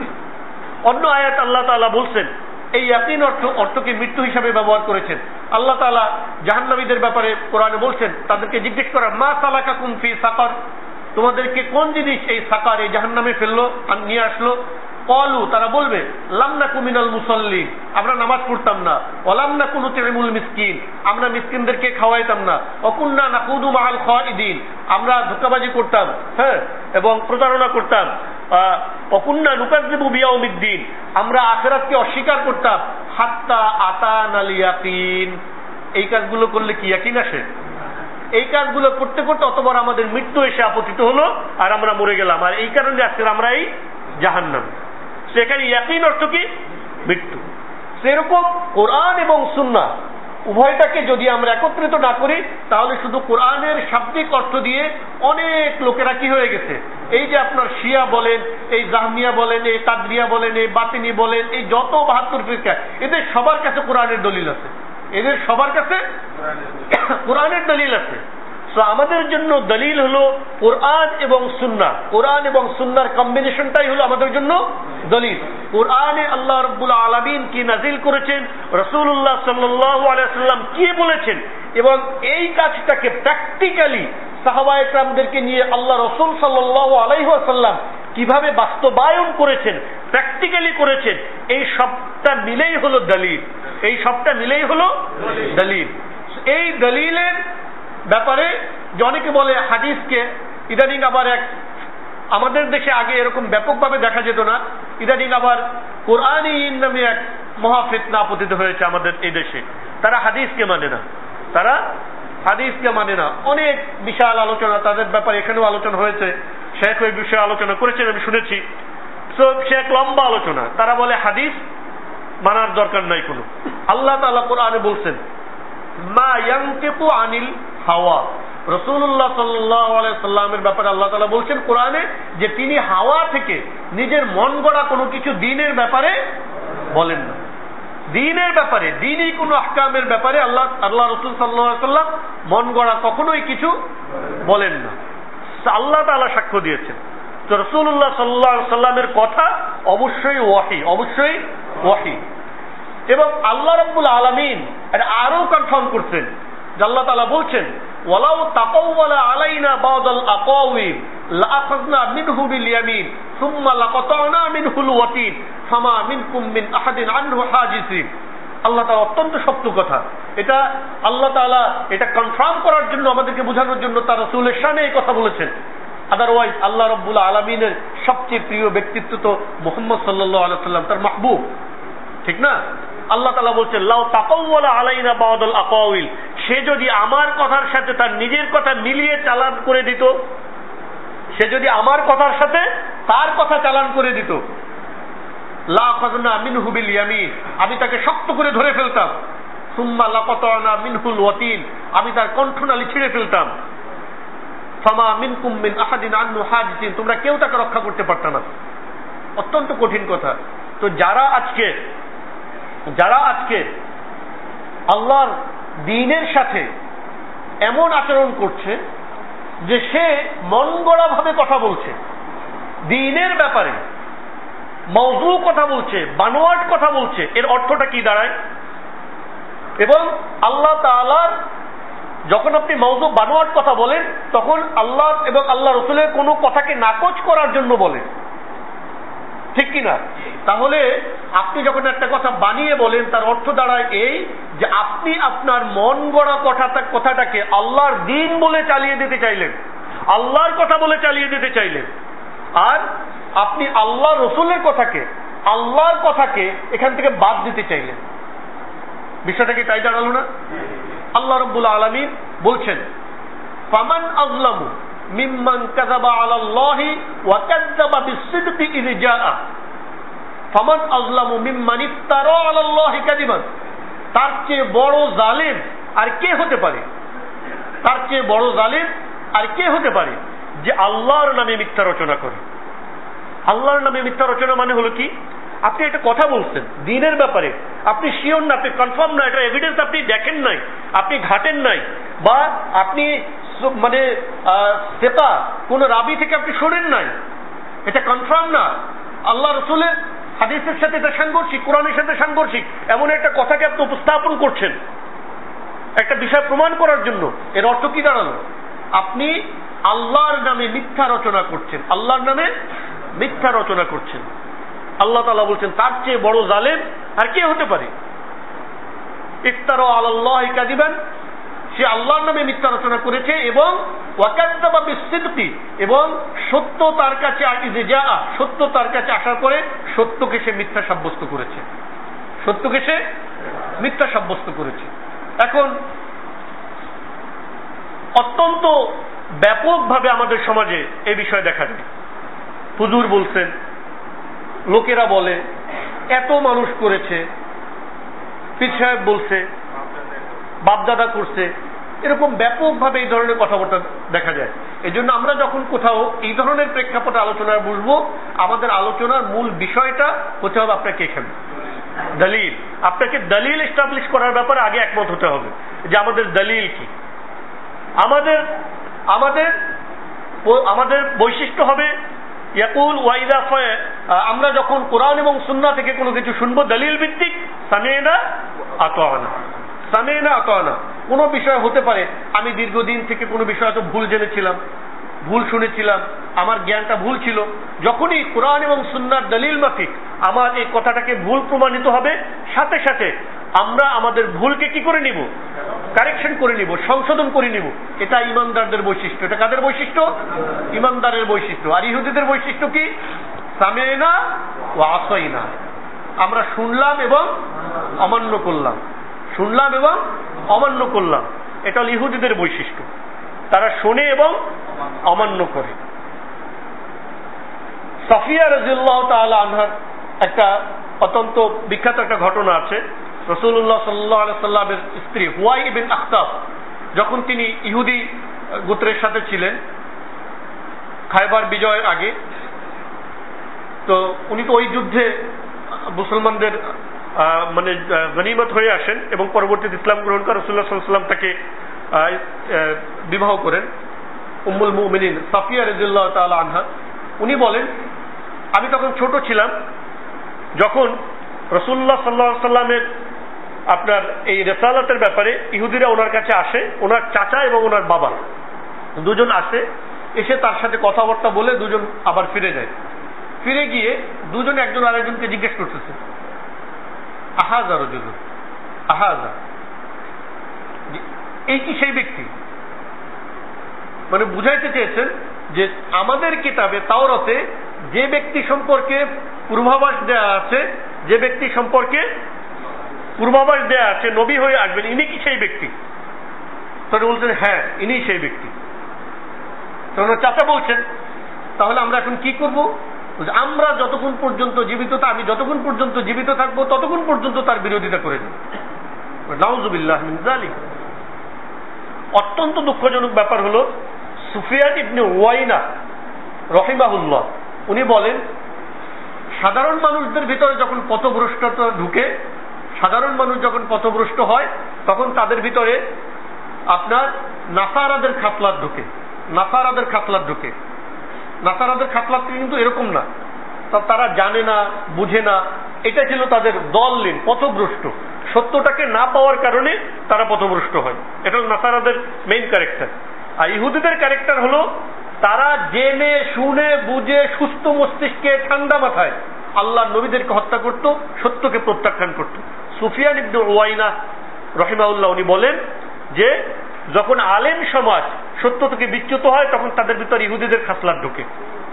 অন্য আয়াত আল্লাহ তাআলা বলছেন এই ইয়াকিন অর্থকে মৃত্যু হিসাবে ব্যবহার করেছেন। আল্লাহ তাআলা জাহান্নামীদের ব্যাপারে কোরআনে বলছেন, তাদেরকে জিজ্ঞেস করা, মা সালাকাকুম ফি সাকার, তোমাদেরকে কোন জিনিস এই সাকার, এই জাহান্নামে ফেললো, নিয়ে আসলো? ক্বালু, তারা বলবে, লাম নাকু মিনাল মুসাল্লিন, আমরা নামাজ পড়তাম না। ওয়ালাম নাকু নুতিমুল মিসকিন, আমরা মিসকিনদেরকে খাওয়াইতাম না। ওয়া কুননা নাকুদু মাআল খাইদিন, আমরা ধোঁকাবাজি করতাম, হ্যাঁ, এবং প্রতারণা করতাম। ওয়া কুননা নুকাযযিবু বিয়াউমিদ্দিন, আমরা আখিরাতকে অস্বীকার করতাম। হাত্তা আতানাল ইয়াকিন, এই কাজগুলো করলে কি ইয়াকিন আসে? এই কাজগুলো করতে করতে অতবার আমাদের মৃত্যু এসে আপতিত হলো আর আমরা মরে গেলাম। আর এই কারণে আজকে আমরা এই জাহান্নাম। সেখানে ইয়াকিন অর্থ কি? মৃত্যু। সেরকম কোরআন এবং সুন্নাহ উভয়টাকে যদি আমরা একত্রিত না করি, তাহলে শুধু কোরআনের শাব্দিক অর্থ দিয়ে অনেক লোকেরা কি হয়ে গেছে, এই যে আপনার শিয়া বলেন, এই জাহমিয়া বলেন, এই কাদরিয়া বলেন, এই বাতিনি বলেন, এই যত 72 ফিরকা, এদের সবার কাছে কোরআনের দলিল আছে, এদের সবার কাছে কোরআনের দলিল আছে। তো আমাদের জন্য দলিল হলো কোরআন এবং সুন্নাহ। কোরআন এবং সুন্নাহর কম্বিনেশনটাই হলো আমাদের জন্য দলিল। কোরআনে আল্লাহ রাব্বুল আলামিন কি নাজিল করেছেন, রাসূলুল্লাহ সাল্লাল্লাহু আলাইহি ওয়াসাল্লাম কি বলেছেন, এবং এই কাজটাকে প্র্যাকটিক্যালি সাহাবায়ে কেরামদেরকে নিয়ে আল্লাহ রাসূল সাল্লাল্লাহু আলাইহি ওয়াসাল্লাম কিভাবে বাস্তবায়ন করেছেন, প্র্যাকটিক্যালি করেছেন, এই সবটা মিলেই হলো দলিল। এই সবটা মিলেই হলো দলিল। এই দলিলের ব্যাপারে যে অনেকে বলে হাদিসকে, ইদানিং আবার আমাদের দেশে আগে এরকম ব্যাপকভাবে দেখা যেত না, ইদানিং আবার কোরআনইন নামে এক মহাফিতনা আপতিত হয়েছে আমাদের এই দেশে। তারা হাদিসকে মানে না, তারা হাদিসকে মানে না। অনেক বিশাল আলোচনা তাদের ব্যাপারে এখানেও আলোচনা হয়েছে, শেখ ওই বিষয়ে আলোচনা করেছেন, আমি শুনেছি। তো সে এক লম্বা আলোচনা। তারা বলে হাদিস মানার দরকার নাই কোনো। আল্লাহ তাআলা কোরআনে বলছেন, মা ইয়ানতিকু আনিল হাওয়া, রাসূলুল্লাহ সাল্লাল্লাহু আলাইহি সাল্লামের ব্যাপারে আল্লাহ তাআলা বলছেন কোরআনে যে তিনি হাওয়া থেকে, নিজের মন গড়া কোনো কিছু দ্বীনের ব্যাপারে বলেন না। দ্বীনের ব্যাপারে, দ্বীনি কোনো আহকামের ব্যাপারে আল্লাহ রাসূল সাল্লাল্লাহু আলাইহি সাল্লাম মন গড়া কখনোই কিছু বলেন না। আল্লাহ তাআলা সাক্ষ্য দিয়েছেন। তো রাসূলুল্লাহ সাল্লাল্লাহু আলাইহি সাল্লামের কথা অবশ্যই ওয়াহি, অবশ্যই ওয়াহি। এবং আল্লাহ রাব্বুল আলামিন এটা আরো কনফার্ম করছেন যে আল্লাহ তাআলা বলছেন, ওয়ালাউ তাকাওয়ালা আলাইনা বাদাল আকাওয়িল লাআখাযনা মিনহু বিল ইয়ামিন সুম্মা লাকাতানা মিনহুল ওয়াতিন ফামা মিনকুম মিন আহাদিন আনহু হাজিসিন। আল্লাহ তাআলা অত্যন্ত সত্য কথা। এটা আল্লাহ তাআলা এটা কনফার্ম করার জন্য, আমাদেরকে বোঝানোর জন্য তার রাসূলের শানে এই কথা বলেছেন। আদারওয়াইজ আল্লাহ রাব্বুল আলামিনের সবচেয়ে প্রিয় ব্যক্তিত্ব তো মুহাম্মদ সাল্লাল্লাহু আলাইহি ওয়াসাল্লাম, তার মাহবুব। ঠিক না? আল্লাহ তাআলা বলছেন লাউ তাকাওয়ালা আলাইনা বা'দাল আকাওয়িল, সে যদি আমার কথার সাথে তার নিজের কথা মিলিয়ে চালান করে দিত, সে যদি আমার কথার সাথে তার কথা চালান করে দিত, লা আখাযনা মিনহু বিল ইয়ামিন, আমি তাকে শক্ত করে ধরে ফেলতাম, সুম্মা লাকাতানা মিনহুল ওয়াতিন, আমি তার কণ্ঠনালী ছিঁড়ে ফেলতাম, ফামা মিনকুম মিন আহাদিন আনহু হাজিজিন, তোমরা কেউ তাকে রক্ষা করতে পারত না। অত্যন্ত কঠিন কথা। তো যারা আজকে আল্লাহর দ্বীনের সাথে এমন আচরণ করছে যে সে মন গড়া ভাবে কথা বলছে, দ্বীনের ব্যাপারে মওযু কথা বলছে, বানোয়াট কথা বলছে, এর অর্থটা কি দাঁড়ায়? এবং আল্লাহ তাআলার যখন আপনি মওযু বানোয়াট কথা বলেন, তখন আল্লাহ এবং আল্লাহ রাসূলের কোনো কথাকে নাকচ করার জন্য বলেন, ঠিক কিনা? তাহলে আপনি যখন একটা কথা বানিয়ে বলেন, তার অর্থ দাঁড়ায় এই যে আপনি আপনার মন গড়া কথাটাকে আল্লাহর দ্বীন বলে চালিয়ে দিতে চাইলেন, আল্লাহর কথা বলে চালিয়ে দিতে চাইলেন, আর আপনি আল্লাহ রসুলের আল্লাহর কথাকে এখান থেকে বাদ দিতে চাইলেন। বিষয়টা কি তাই দাঁড়ালো না? আল্লাহ রাব্বুল আলামিন বলছেন ফামান আযলামু মিম্মান কাযাবা আলাল্লাহি ওয়া কাযাবা বিসসিদকি ইয জাআ, ফামান আযলামু মিম্মান ইফতারা আলাল্লাহি কাযিবান, তার চেয়ে বড় জালিম আর কে হতে পারে? তার চেয়ে বড় জালিম আর কে হতে পারে যে আল্লাহর নামে মিথ্যা রচনা করে? আল্লাহর নামে মিথ্যা রচনা মানে হলো কি? আপনি একটা কথা বলছেন দ্বীনের ব্যাপারে, আপনি শিওর না, আপনি কনফার্ম না, এটা এভিডেন্স আপনি দেখেন নাই, আপনি ঘাটেন নাই, বা আপনি মানে সেটা কোন রাবি থেকে আপনি শোনেন নাই, এটা কনফার্ম না, আল্লাহ রসুলের হাদিসের সাথে এটা সাংঘর্ষিক, কোরআনের সাথে সাংঘর্ষিক, এমন একটা কথাকে আপনি উপস্থাপন করছেন একটা বিষয় প্রমাণ করার জন্য। এর অর্থ কি দাঁড়ালো? আপনি আল্লাহর নামে মিথ্যা রচনা করছেন, আল্লাহর নামে মিথ্যা রচনা করছেন। আল্লাহ তাআলা বলছেন তার চেয়ে বড় জালেম আর কে হতে পারে? ইফতারা আলাল্লাহি কাযিবান, সে আল্লাহর নামে মিথ্যা রচনা করেছে, এবং ওয়াকাযযাবা বিসসিদকি, এবং সত্য তার কাছে সত্য তার কাছে আসার পরে সত্যকে সে মিথ্যা সাব্যস্ত করেছে, সত্যকে সে মিথ্যা সাব্যস্ত করেছে। এখন অত্যন্ত ব্যাপকভাবে আমাদের সমাজে এই বিষয় দেখা যায়। হুজুর বলছেন, লোকেরা বলে, এত মানুষ করেছে, পীর সাহেব বলছে, বাপদাদা করছে, এরকম ব্যাপকভাবে এই ধরনের কথাবার্তা দেখা যায়। এই জন্য আমরা যখন কোথাও এই ধরনের প্রেক্ষাপটে আলোচনায় বসবো, আমাদের আলোচনার মূল বিষয়টা হতে হবে আপনাকে এখানে দলিল, আপনাকে দলিল এস্টাবলিশ করার ব্যাপারে আগে একমত হতে হবে যে আমাদের দলিল কি। আমাদের বৈশিষ্ট্য হবে ইয়াকুল ওয়াইদা, আমরা যখন কোরআন এবং সুন্নাহ থেকে কোনো কিছু শুনবো দলিল ভিত্তিক, সামি'না আতা'না, সামি'না আতা'না। কোনো বিষয় হতে পারে আমি দীর্ঘদিন থেকে কোনো বিষয় হয়তো ভুল জেনেছিলাম, ভুল শুনেছিলাম, আমার জ্ঞানটা ভুল ছিল, যখনই কোরআন এবং সুন্নাহর দলিল মাফিক আমার এই কথাটাকে ভুল প্রমাণিত হবে, সাথে সাথে আমরা আমাদের ভুলকে কি করে নিব? কারেকশন করে নিব, সংশোধন করে নিব। এটা ইমানদারদের বৈশিষ্ট্য। এটা কাদের বৈশিষ্ট্য? ইমানদারের বৈশিষ্ট্য। আর ইহুদিদের বৈশিষ্ট্য কি? সামি'না ওয়া আসাইনা, আমরা শুনলাম এবং অমান্য করলাম, শুনলাম এবং অমান্য করলাম। এটা হল ইহুদিদের বৈশিষ্ট্য, তারা শোনে এবং অমান্য করে। সাফিয়া রাদিয়াল্লাহু তাআলা আনহার একটা অত্যন্ত বিখ্যাত একটা ঘটনা আছে। রাসূলুল্লাহ সাল্লাল্লাহু আলাইহি সাল্লামের স্ত্রী হুয়াই ইবনে আখতাব, যখন তিনি ইহুদি গোত্রের সাথে ছিলেন খায়বার বিজয়ের আগে, তো উনি তো ওই যুদ্ধে মুসলমানদের মানে গনিমত হয়ে আসেন এবং পরবর্তীতে ইসলাম গ্রহণ করে রাসূলুল্লাহ সাল্লাল্লাহু আলাইহি ওয়াসাল্লাম তাকে বিবাহ করেন। উম্মুল মুমিনিন সাফিয়া রাদিয়াল্লাহু তাআলা আনহা, উনি বলেন, আমি তখন ছোট ছিলাম, যখন রাসূলুল্লাহ সাল্লাল্লাহু আলাইহি ওয়াসাল্লামের আপনার এই রিসালাতের ব্যাপারে ইহুদিরা ওনার কাছে আসে, ওনার চাচা এবং ওনার বাবা দুজন আসে, এসে তার সাথে কথাবার্তা বলে দুজন আবার ফিরে যায়। ফিরে গিয়ে দুজন একজন আরেকজনকে জিজ্ঞেস করতেছে, আহাজা রাজুল, আহাজা, এই কি সেই ব্যক্তি? মানে বুঝাইতে চেয়েছেন যে আমাদের কিতাবে তাওরাতে যে ব্যক্তি সম্পর্কে পূর্বাভাস দেয়া আছে, যে ব্যক্তি সম্পর্কে পূর্বাভাস দেয়া আছে নবী হয়ে আসবেন, ইনি কি সেই ব্যক্তি? তখন বলছেন হ্যাঁ ইনি সেই ব্যক্তি। তখন চাচা বলছেন তাহলে আমরা এখন কি করব? আমরা যতক্ষণ পর্যন্ত জীবিত, আমি যতক্ষণ পর্যন্ত জীবিত থাকবো ততক্ষণ পর্যন্ত তার বিরোধিতা করে দেব। নাউযুবিল্লাহ মিন যালিক। অত্যন্ত দুঃখজনক ব্যাপার হলো সুফিয়ান ইবনে উয়াইনা রাহিমাহুল্লাহ উনি বলেন সাধারণ মানুষদের ভিতরে যখন পথভ্রষ্টতা ঢুকে, সাধারণ মানুষ যখন পথভ্রষ্ট হয় তখন তাদের ভিতরে আপনার নাসারাদের খাসলাত ঢুকে। নাসারাদের খাসলাত ঢুকে। নাসারাদের খাসলাত কিন্তু এরকম না, তারা জানে না, বুঝে না, এটা ছিল তাদের দলহীন, পথভ্রষ্ট, সত্যটাকে না পাওয়ার কারণে তারা পথভ্রষ্ট হয়। এটা হল নাসারাদের মেইন ক্যারেক্টার। আর ইহুদিদের ক্যারেক্টার হলো তারা জেনে শুনে বুঝে সুস্থ মস্তিষ্কে ঠান্ডা মাথায় আল্লাহ নবীদেরকে হত্যা করত, সত্যকে প্রত্যাখ্যান করত। সুফিয়ান ইবনে উয়াইনা রাহিমাহুল্লাহ উনি বলেন যে যখন আলেম সমাজ সত্য থেকে বিচ্যুত হয় তখন তাদের ভিতর ইহুদিদের খাসলাত ঢোকে,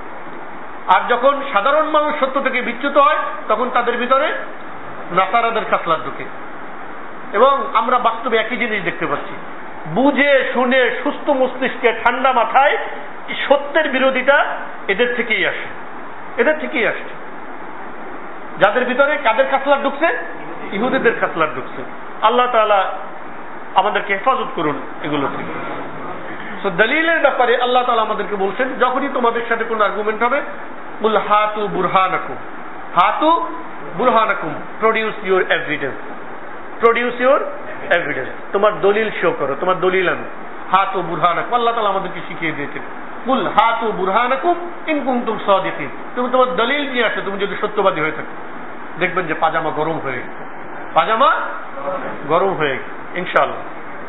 আর যখন সাধারণ মানুষ সত্য থেকে বিচ্যুত হয় তখন তাদের ভিতরে নাসারাদের খাসলাত ঢোকে। এবং আমরা বাস্তবে একই জিনিস দেখতে পাচ্ছি, বুঝে শুনে সুস্থ মস্তিষ্কে ঠান্ডা মাথায় সত্যের বিরোধিতা এদের থেকেই আসে, এদের থেকেই আসছে। যাদের ভিতরে কাদের খাসলাত ঢুকছে? ইহুদিদের খাসলাত ঢুকছে। আল্লাহ তাআলা আমাদেরকে হেফাজত করুন এগুলো থেকে। তো দলিলের ব্যাপারে আল্লাহ তাআলা আমাদেরকে বলছেন যখনই তোমাদের সাথে কোনো আর্গুমেন্ট হবে, কুল হাতু বুরহানাকুম, হাতু বুরহানাকুম, produce your evidence, produce your evidence, তোমার দলিল শো করো, তোমার দলিল আনো। হাতু বুরহানাকুম, আল্লাহ তাআলা আমাদেরকে শিখিয়ে দিয়েছেন কুল হাতু বুরহানাকুম ইন কুনতুম সাদিকিন, তুমি তোমার দলিল নিয়ে আসো তুমি যদি সত্যবাদী হয়ে থাকো। দেখবেন যে পাজামা গরম হয়ে গেছে, পাজামা গরম হয়ে গেছে ইনশাআল্লাহ।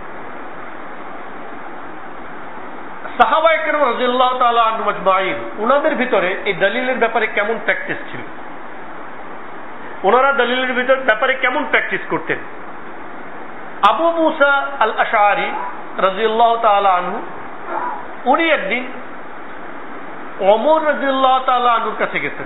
সাহাবায়ে কেরাম রাদিয়াল্লাহু তাআলা আনহুম আজমাইন, ওনাদের ভিতরে এই দলিলের ব্যাপারে কেমন প্র্যাকটিস ছিল, ওনারা দলিলের ব্যাপারে কেমন প্র্যাকটিস করতেন। আবু মুসা আল আশআরী রাদিয়াল্লাহু তাআলা আনহু উনি একদিন ওমর রাদিয়াল্লাহু তাআলা আনহুর কাছে গেছেন।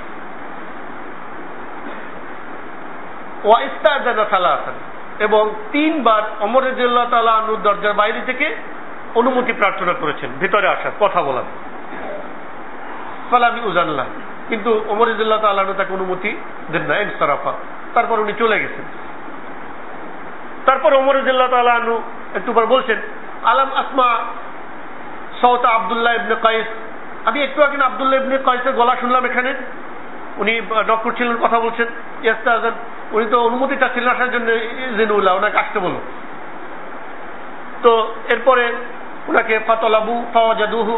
ওয়া ইস্তাযানা সালাসান, এবং 3 বার ওমর রাদিয়াল্লাহু তাআলা আনহুর দরজার বাইরে থেকে অনুমতি প্রার্থনা করেছেন ভিতরে আসার, কথা বলার। ফালাম ইউযানলা, কিন্তু ওমর রাদিয়াল্লাহু তাআলা আনহু তাকে অনুমতি দেন না, ইনসারাফা, তারপর উনি চলে গেছেন। তারপর ওমর রাদিয়াল্লাহু তাআলা আনহু একটু পর বলছেন আলাম আসমা সাওতা আব্দুল্লাহ ইবনে কাইস, আমি একটু আগে আব্দুল্লাহ ইবনে কাইসের গলা শুনলাম এখানে, উনি নক করছিলেন, কথা বলছেন। ইস্তাযান, উনি তো অনুমতি চাচ্ছিলেন আসার জন্য, ইযিনুল্লাহ, ওনাকে আসতে বলো। তো এরপরে ওনাকে ফাতালাবু ফাওয়াজাদুহু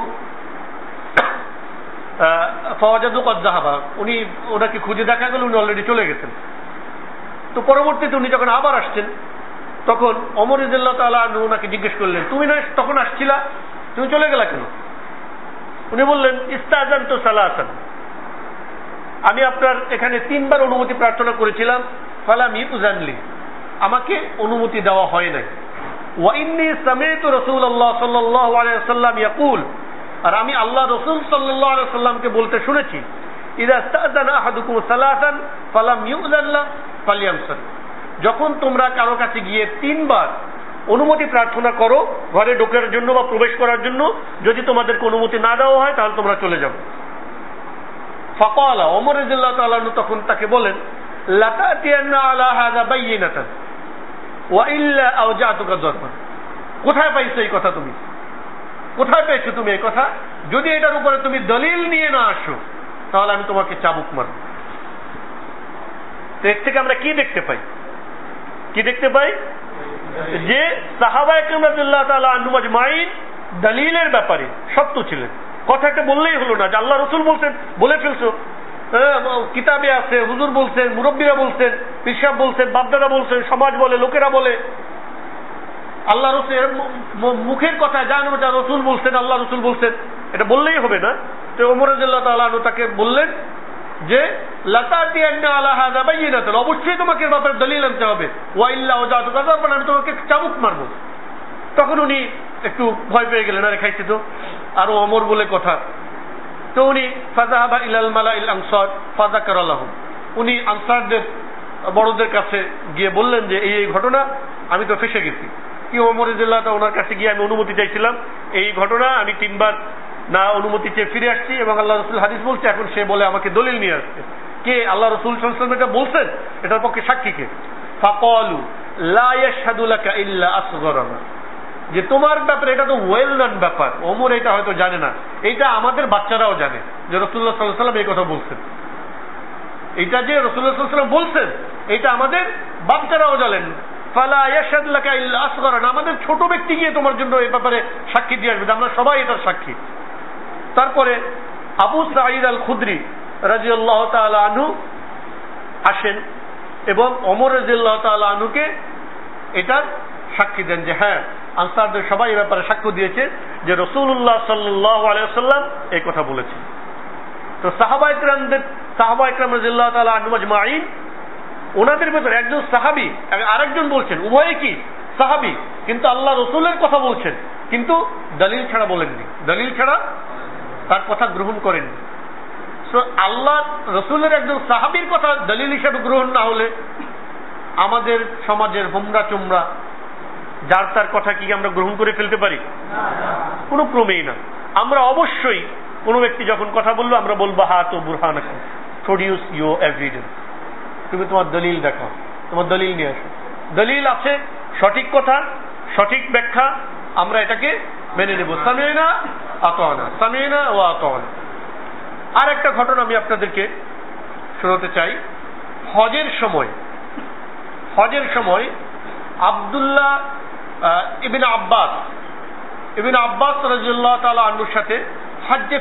ফাওয়াজাদু কদ যাহাবা, উনি ওনাকে খুঁজে দেখা গেল উনি অলরেডি চলে গেছেন। তো পরবর্তীতে উনি যখন আবার আসছেন তখন ওমর রাদিয়াল্লাহু তাআলা আনহু ওনাকে জিজ্ঞেস করলেন তুমি না তখন আসছিলা, তুমি চলে গেলা কেন? উনি বললেন ইস্তাযানতু সালাসান, আমি আপনার এখানে 3 বার অনুমতি প্রার্থনা করেছিলাম, ফালাম ইউযানলি, আমাকে অনুমতি দেওয়া হয় নাই। ওয়া ইন্নী সামি'তু রাসূলুল্লাহ সাল্লাল্লাহু আলাইহি ওয়াসাল্লাম ইয়াকুল, আর আমি আল্লাহ রাসূল সাল্লাল্লাহু আলাইহি ওয়াসাল্লামকে বলতে শুনেছি ইযা ইস্তাযানা আহাদুকুম সালাসান ফালাম ইউযান লা ফালইয়ামসাল, যখন তোমরা কারো কাছে গিয়ে 3 বার অনুমতি প্রার্থনা করো ঘরে ঢোকার জন্য বা প্রবেশ করার জন্য, যদি তোমাদেরকে অনুমতি না দেওয়া হয় তাহলে তোমরা চলে যাও। ফাকালা, ওমর রাদিয়াল্লাহু তাআলা তখন তাকে বলেন লাতাতিয়ান্না আলা হাযা বাইয়িনাতান ওয়া ইল্লা আওজাতুকা যারবান, কোথায় পাইছো এই কথা, তুমি কোথায় পেয়েছো তুমি এই কথা? যদি এটার উপরে তুমি দলিল নিয়ে না আসো তাহলে আমি তোমাকে চাবুক মারব। এর থেকে আমরা কি দেখতে পাই? কি দেখতে পাই? যে সাহাবায়ে কেরাম রাদিয়াল্লাহু তাআলা আনহুম আজমাইন দলিলের ব্যাপারে শক্ত ছিলেন। কথা একটা বললেই হলো না যে আল্লাহ রাসূল বলছেন বলে ফেলছো, কিতাবে আছে, হুজুর বলছেন, মুরব্বীরা বলছেন, পীর সাহেব বলছেন, বাপদাদা বলছেন, সমাজ বলে, লোকেরা বলে। আল্লাহ রাসূলের মুখের কথা জানো যা রাসূল বলছেন, আল্লাহ রাসূল বলছেন, এটা বললেই হবে না। তো ওমর রাদিয়াল্লাহু তাআলা আনহু তাকে বললেন যে লাতাতিয়ান্না আলা হাযা বাইয়িনাতান, অবশ্যই তোমাকে এর ব্যাপারে দলিল আনতে হবে, ওয়া ইল্লা ওয়াজাতুকা যারবান, আমি তোমাকে চাবুক মারবো। তখন উনি একটু ভয় পেয়ে গেলেন, আরে খাইছি তো, আরো ওমর বলে কথা। তো উনি ফাযাহাবা ইলাল মালাইল আনসার ফাযাকারা লাহুম, উনি আনসারদের বড়দের কাছে গিয়ে বললেন যে এই ঘটনা, আমি তো ফেসে গেছি। কি ওমর রাদিয়াল্লাহু তাআলা ওনার কাছে গিয়ে আমি অনুমতি চাইছিলাম, এই ঘটনা আমি 3 বার না অনুমতি চেয়ে ফিরে আসছি এবং আল্লাহ রাসূল হাদিস বলছে, এখন সে বলে আমাকে দলিল নিয়ে আসছে। কে? আল্লাহ রাসূল সাল্লাল্লাহু আলাইহি ওয়াসাল্লাম এটা বলছেন, এটার পক্ষে সাক্ষী কে? ফাকালু লা ইয়াশহাদু লাকা ইল্লা আসগরানা, যে তোমার ব্যাপারে এটা তো ওয়েল নন ব্যাপার, ওমর এটা হয়তো জানে না, এইটা আমাদের বাচ্চারাও জানে যে রাসূলুল্লাহ সাল্লাল্লাহু আলাইহি ওয়াসাল্লাম এই কথা বলছেন। এটা যে রাসূলুল্লাহ সাল্লাল্লাহু আলাইহি ওয়াসাল্লাম বলছেন, এটা আমাদের বাচ্চারাও জানেন। ফালা ইয়াশহাদু লাকা ইল্লা আসগরানা, আমাদের ছোট ব্যক্তি গিয়ে তোমার জন্য এই ব্যাপারে সাক্ষী দিয়ে আসবে, আমরা সবাই এটার সাক্ষী। তারপরে আবু সাঈদ আল খুদরি রাদিয়াল্লাহু তাআলা আনহু আসেন এবং ওমর রাদিয়াল্লাহু তাআলা আনহুকে এটার সাক্ষী দেন যে হ্যাঁ, আনসারদের সবাই এই ব্যাপারে সাক্ষ্য দিয়েছে যে রাসূলুল্লাহ সাল্লাল্লাহু আলাইহি ওয়াসাল্লাম এই কথা বলেছেন। তো সাহাবা ইকরাম রাদিয়াল্লাহু তাআলা আনহুম আজমাইন, ওনাদের ভেতরে একজন সাহাবী আরেকজন বলছেন, উভয়ে কি সাহাবী, কিন্তু আল্লাহ রসুলের কথা বলছেন, কিন্তু দলিল ছাড়া বলেননি, দলিল ছাড়া তার কথা গ্রহণ করেননি। আল্লাহ রসুলের একজন সাহাবীর কথা দলিল হিসেবে গ্রহণ না হলে আমাদের সমাজের হোমরা চোমরা যার তার কথা কি আমরা গ্রহণ করে ফেলতে পারি? কোনো ক্রমেই না। আমরা অবশ্যই কোনো ব্যক্তি যখন কথা বললো আমরা বলবো হাত ও বুরহানাকুম, প্রডিউস ইউর এভিডেন্স, তুমি তোমার দলিল দেখাও, তোমার দলিল নিয়ে আসো। দলিল আছে, সঠিক কথা, সঠিক ব্যাখ্যা, আমরা এটাকে মেনে নেব। সামিনা আতানা, সামিনা ওয়া আতানা। আর একটা ঘটনা আমি আপনাদেরকে শোনাতে চাই। হজের সময় আব্দুল্লাহ ইবনে আব্বাস রাদিয়াল্লাহু তাআলা আনহুর সাথে হজ্জে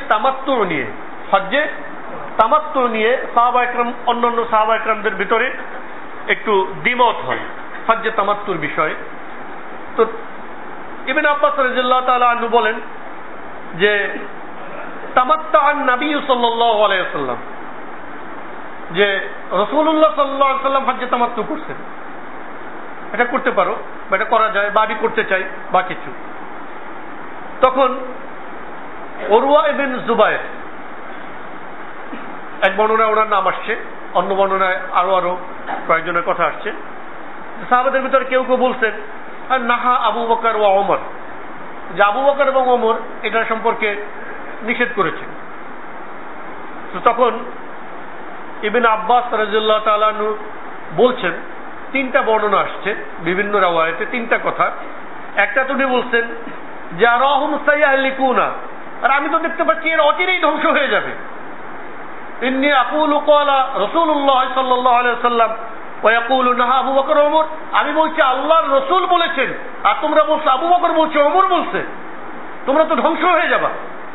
তামাত্তু নিয়ে সাহাবা ইকরাম, অন্যান্য সাহাবা ইকরামদের ভিতরে একটু দ্বিমত হয় হজ্জে তামাত্তুর বিষয়ে। তো ইবনে আব্বাস রাদিয়াল্লাহু তাআলা আনহু বলেন যে তামাত্তাআন নবী সাল্লাল্লাহু আলাইহি ওয়াসাল্লাম, যে রাসূলুল্লাহ সাল্লাল্লাহু আলাইহি ওয়াসাল্লাম হজ্জে তামাত্তু করছেন, এটা করতে পারো বা এটা করা যায় বা আমি করতে চাই বা কিছু। তখন উরওয়া ইবনে জুবায়ের, এক বর্ণনায় ওনার নাম আসছে, অন্য বর্ণনায় আরো কয়েকজনের কথা আসছে। সাহাবাদের ভিতরে কেউ কেউ বলছেন নাহা আবু বকর ওয়া ওমর, যে আবু বকর এবং ওমর এটা সম্পর্কে নিষেধ করেছেন। তো তখন ইবনে আব্বাস রাদিয়াল্লাহু তাআলা আনহু বলছেন, 3টা বর্ণনা আসছে বিভিন্ন রাওয়ায়াতে, 3টা কথা। একটা তো উনি বলছেন যে আরাহুম সায়াহলিকুনা, আর আমি তো দেখতে পাচ্ছি এর অচিরেই ধ্বংস হয়ে যাবে। ইন্নী আকুলু ক্বালা রাসূলুল্লাহ সাল্লাল্লাহু আলাইহি ওয়াসাল্লাম ওয়া ইয়াকুলু নাহা আবু বকর ওমর, আমি বলছি আল্লাহর রাসূল বলেছেন আর তোমরা বলছো আবু বকর বলছে, ওমর বলছে, তোমরা তো ধ্বংস হয়ে যাবা।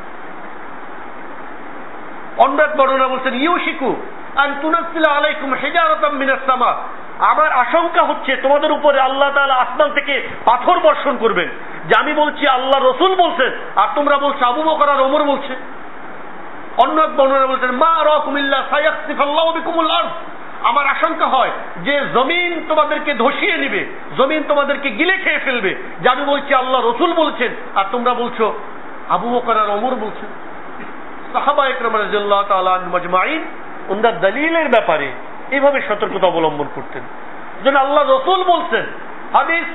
অন্য এক বর্ণনা বলছেন ইউশিকু আন তুনাজ্জিলা আলাইকুম হিজারাতাম মিনাস সামা, আমার আশঙ্কা হচ্ছে তোমাদের উপরে আল্লাহ তাআলা আসমান থেকে পাথর বর্ষণ করবেন, যে আমি বলছি আল্লাহ রসুল বলছেন আর তোমরা বলছো আবু বকর আর ওমর বলছে। অন্য এক বর্ণনা বলছেন মা আরাকুম ইল্লা সায়াখসিফাল্লাহু বিকুমুল আরদ, আমার আশঙ্কা হয় যে জমিন তোমাদেরকে ধসিয়ে নিবে, জমিন তোমাদেরকে গিলে খেয়ে ফেলবে, যে আমি বলছি আল্লাহ রসুল বলছেন আর তোমরা বলছো আবু বকর আর ওমর বলছেন। সাহাবা ইকরাম রাদিয়াল্লাহু তাআলা আনহুম আজমাইন ওনার দলিলের ব্যাপারে এইভাবে সতর্কতা অবলম্বন করতেন। যেন আল্লাহ রসুল বলছেন, হাদিস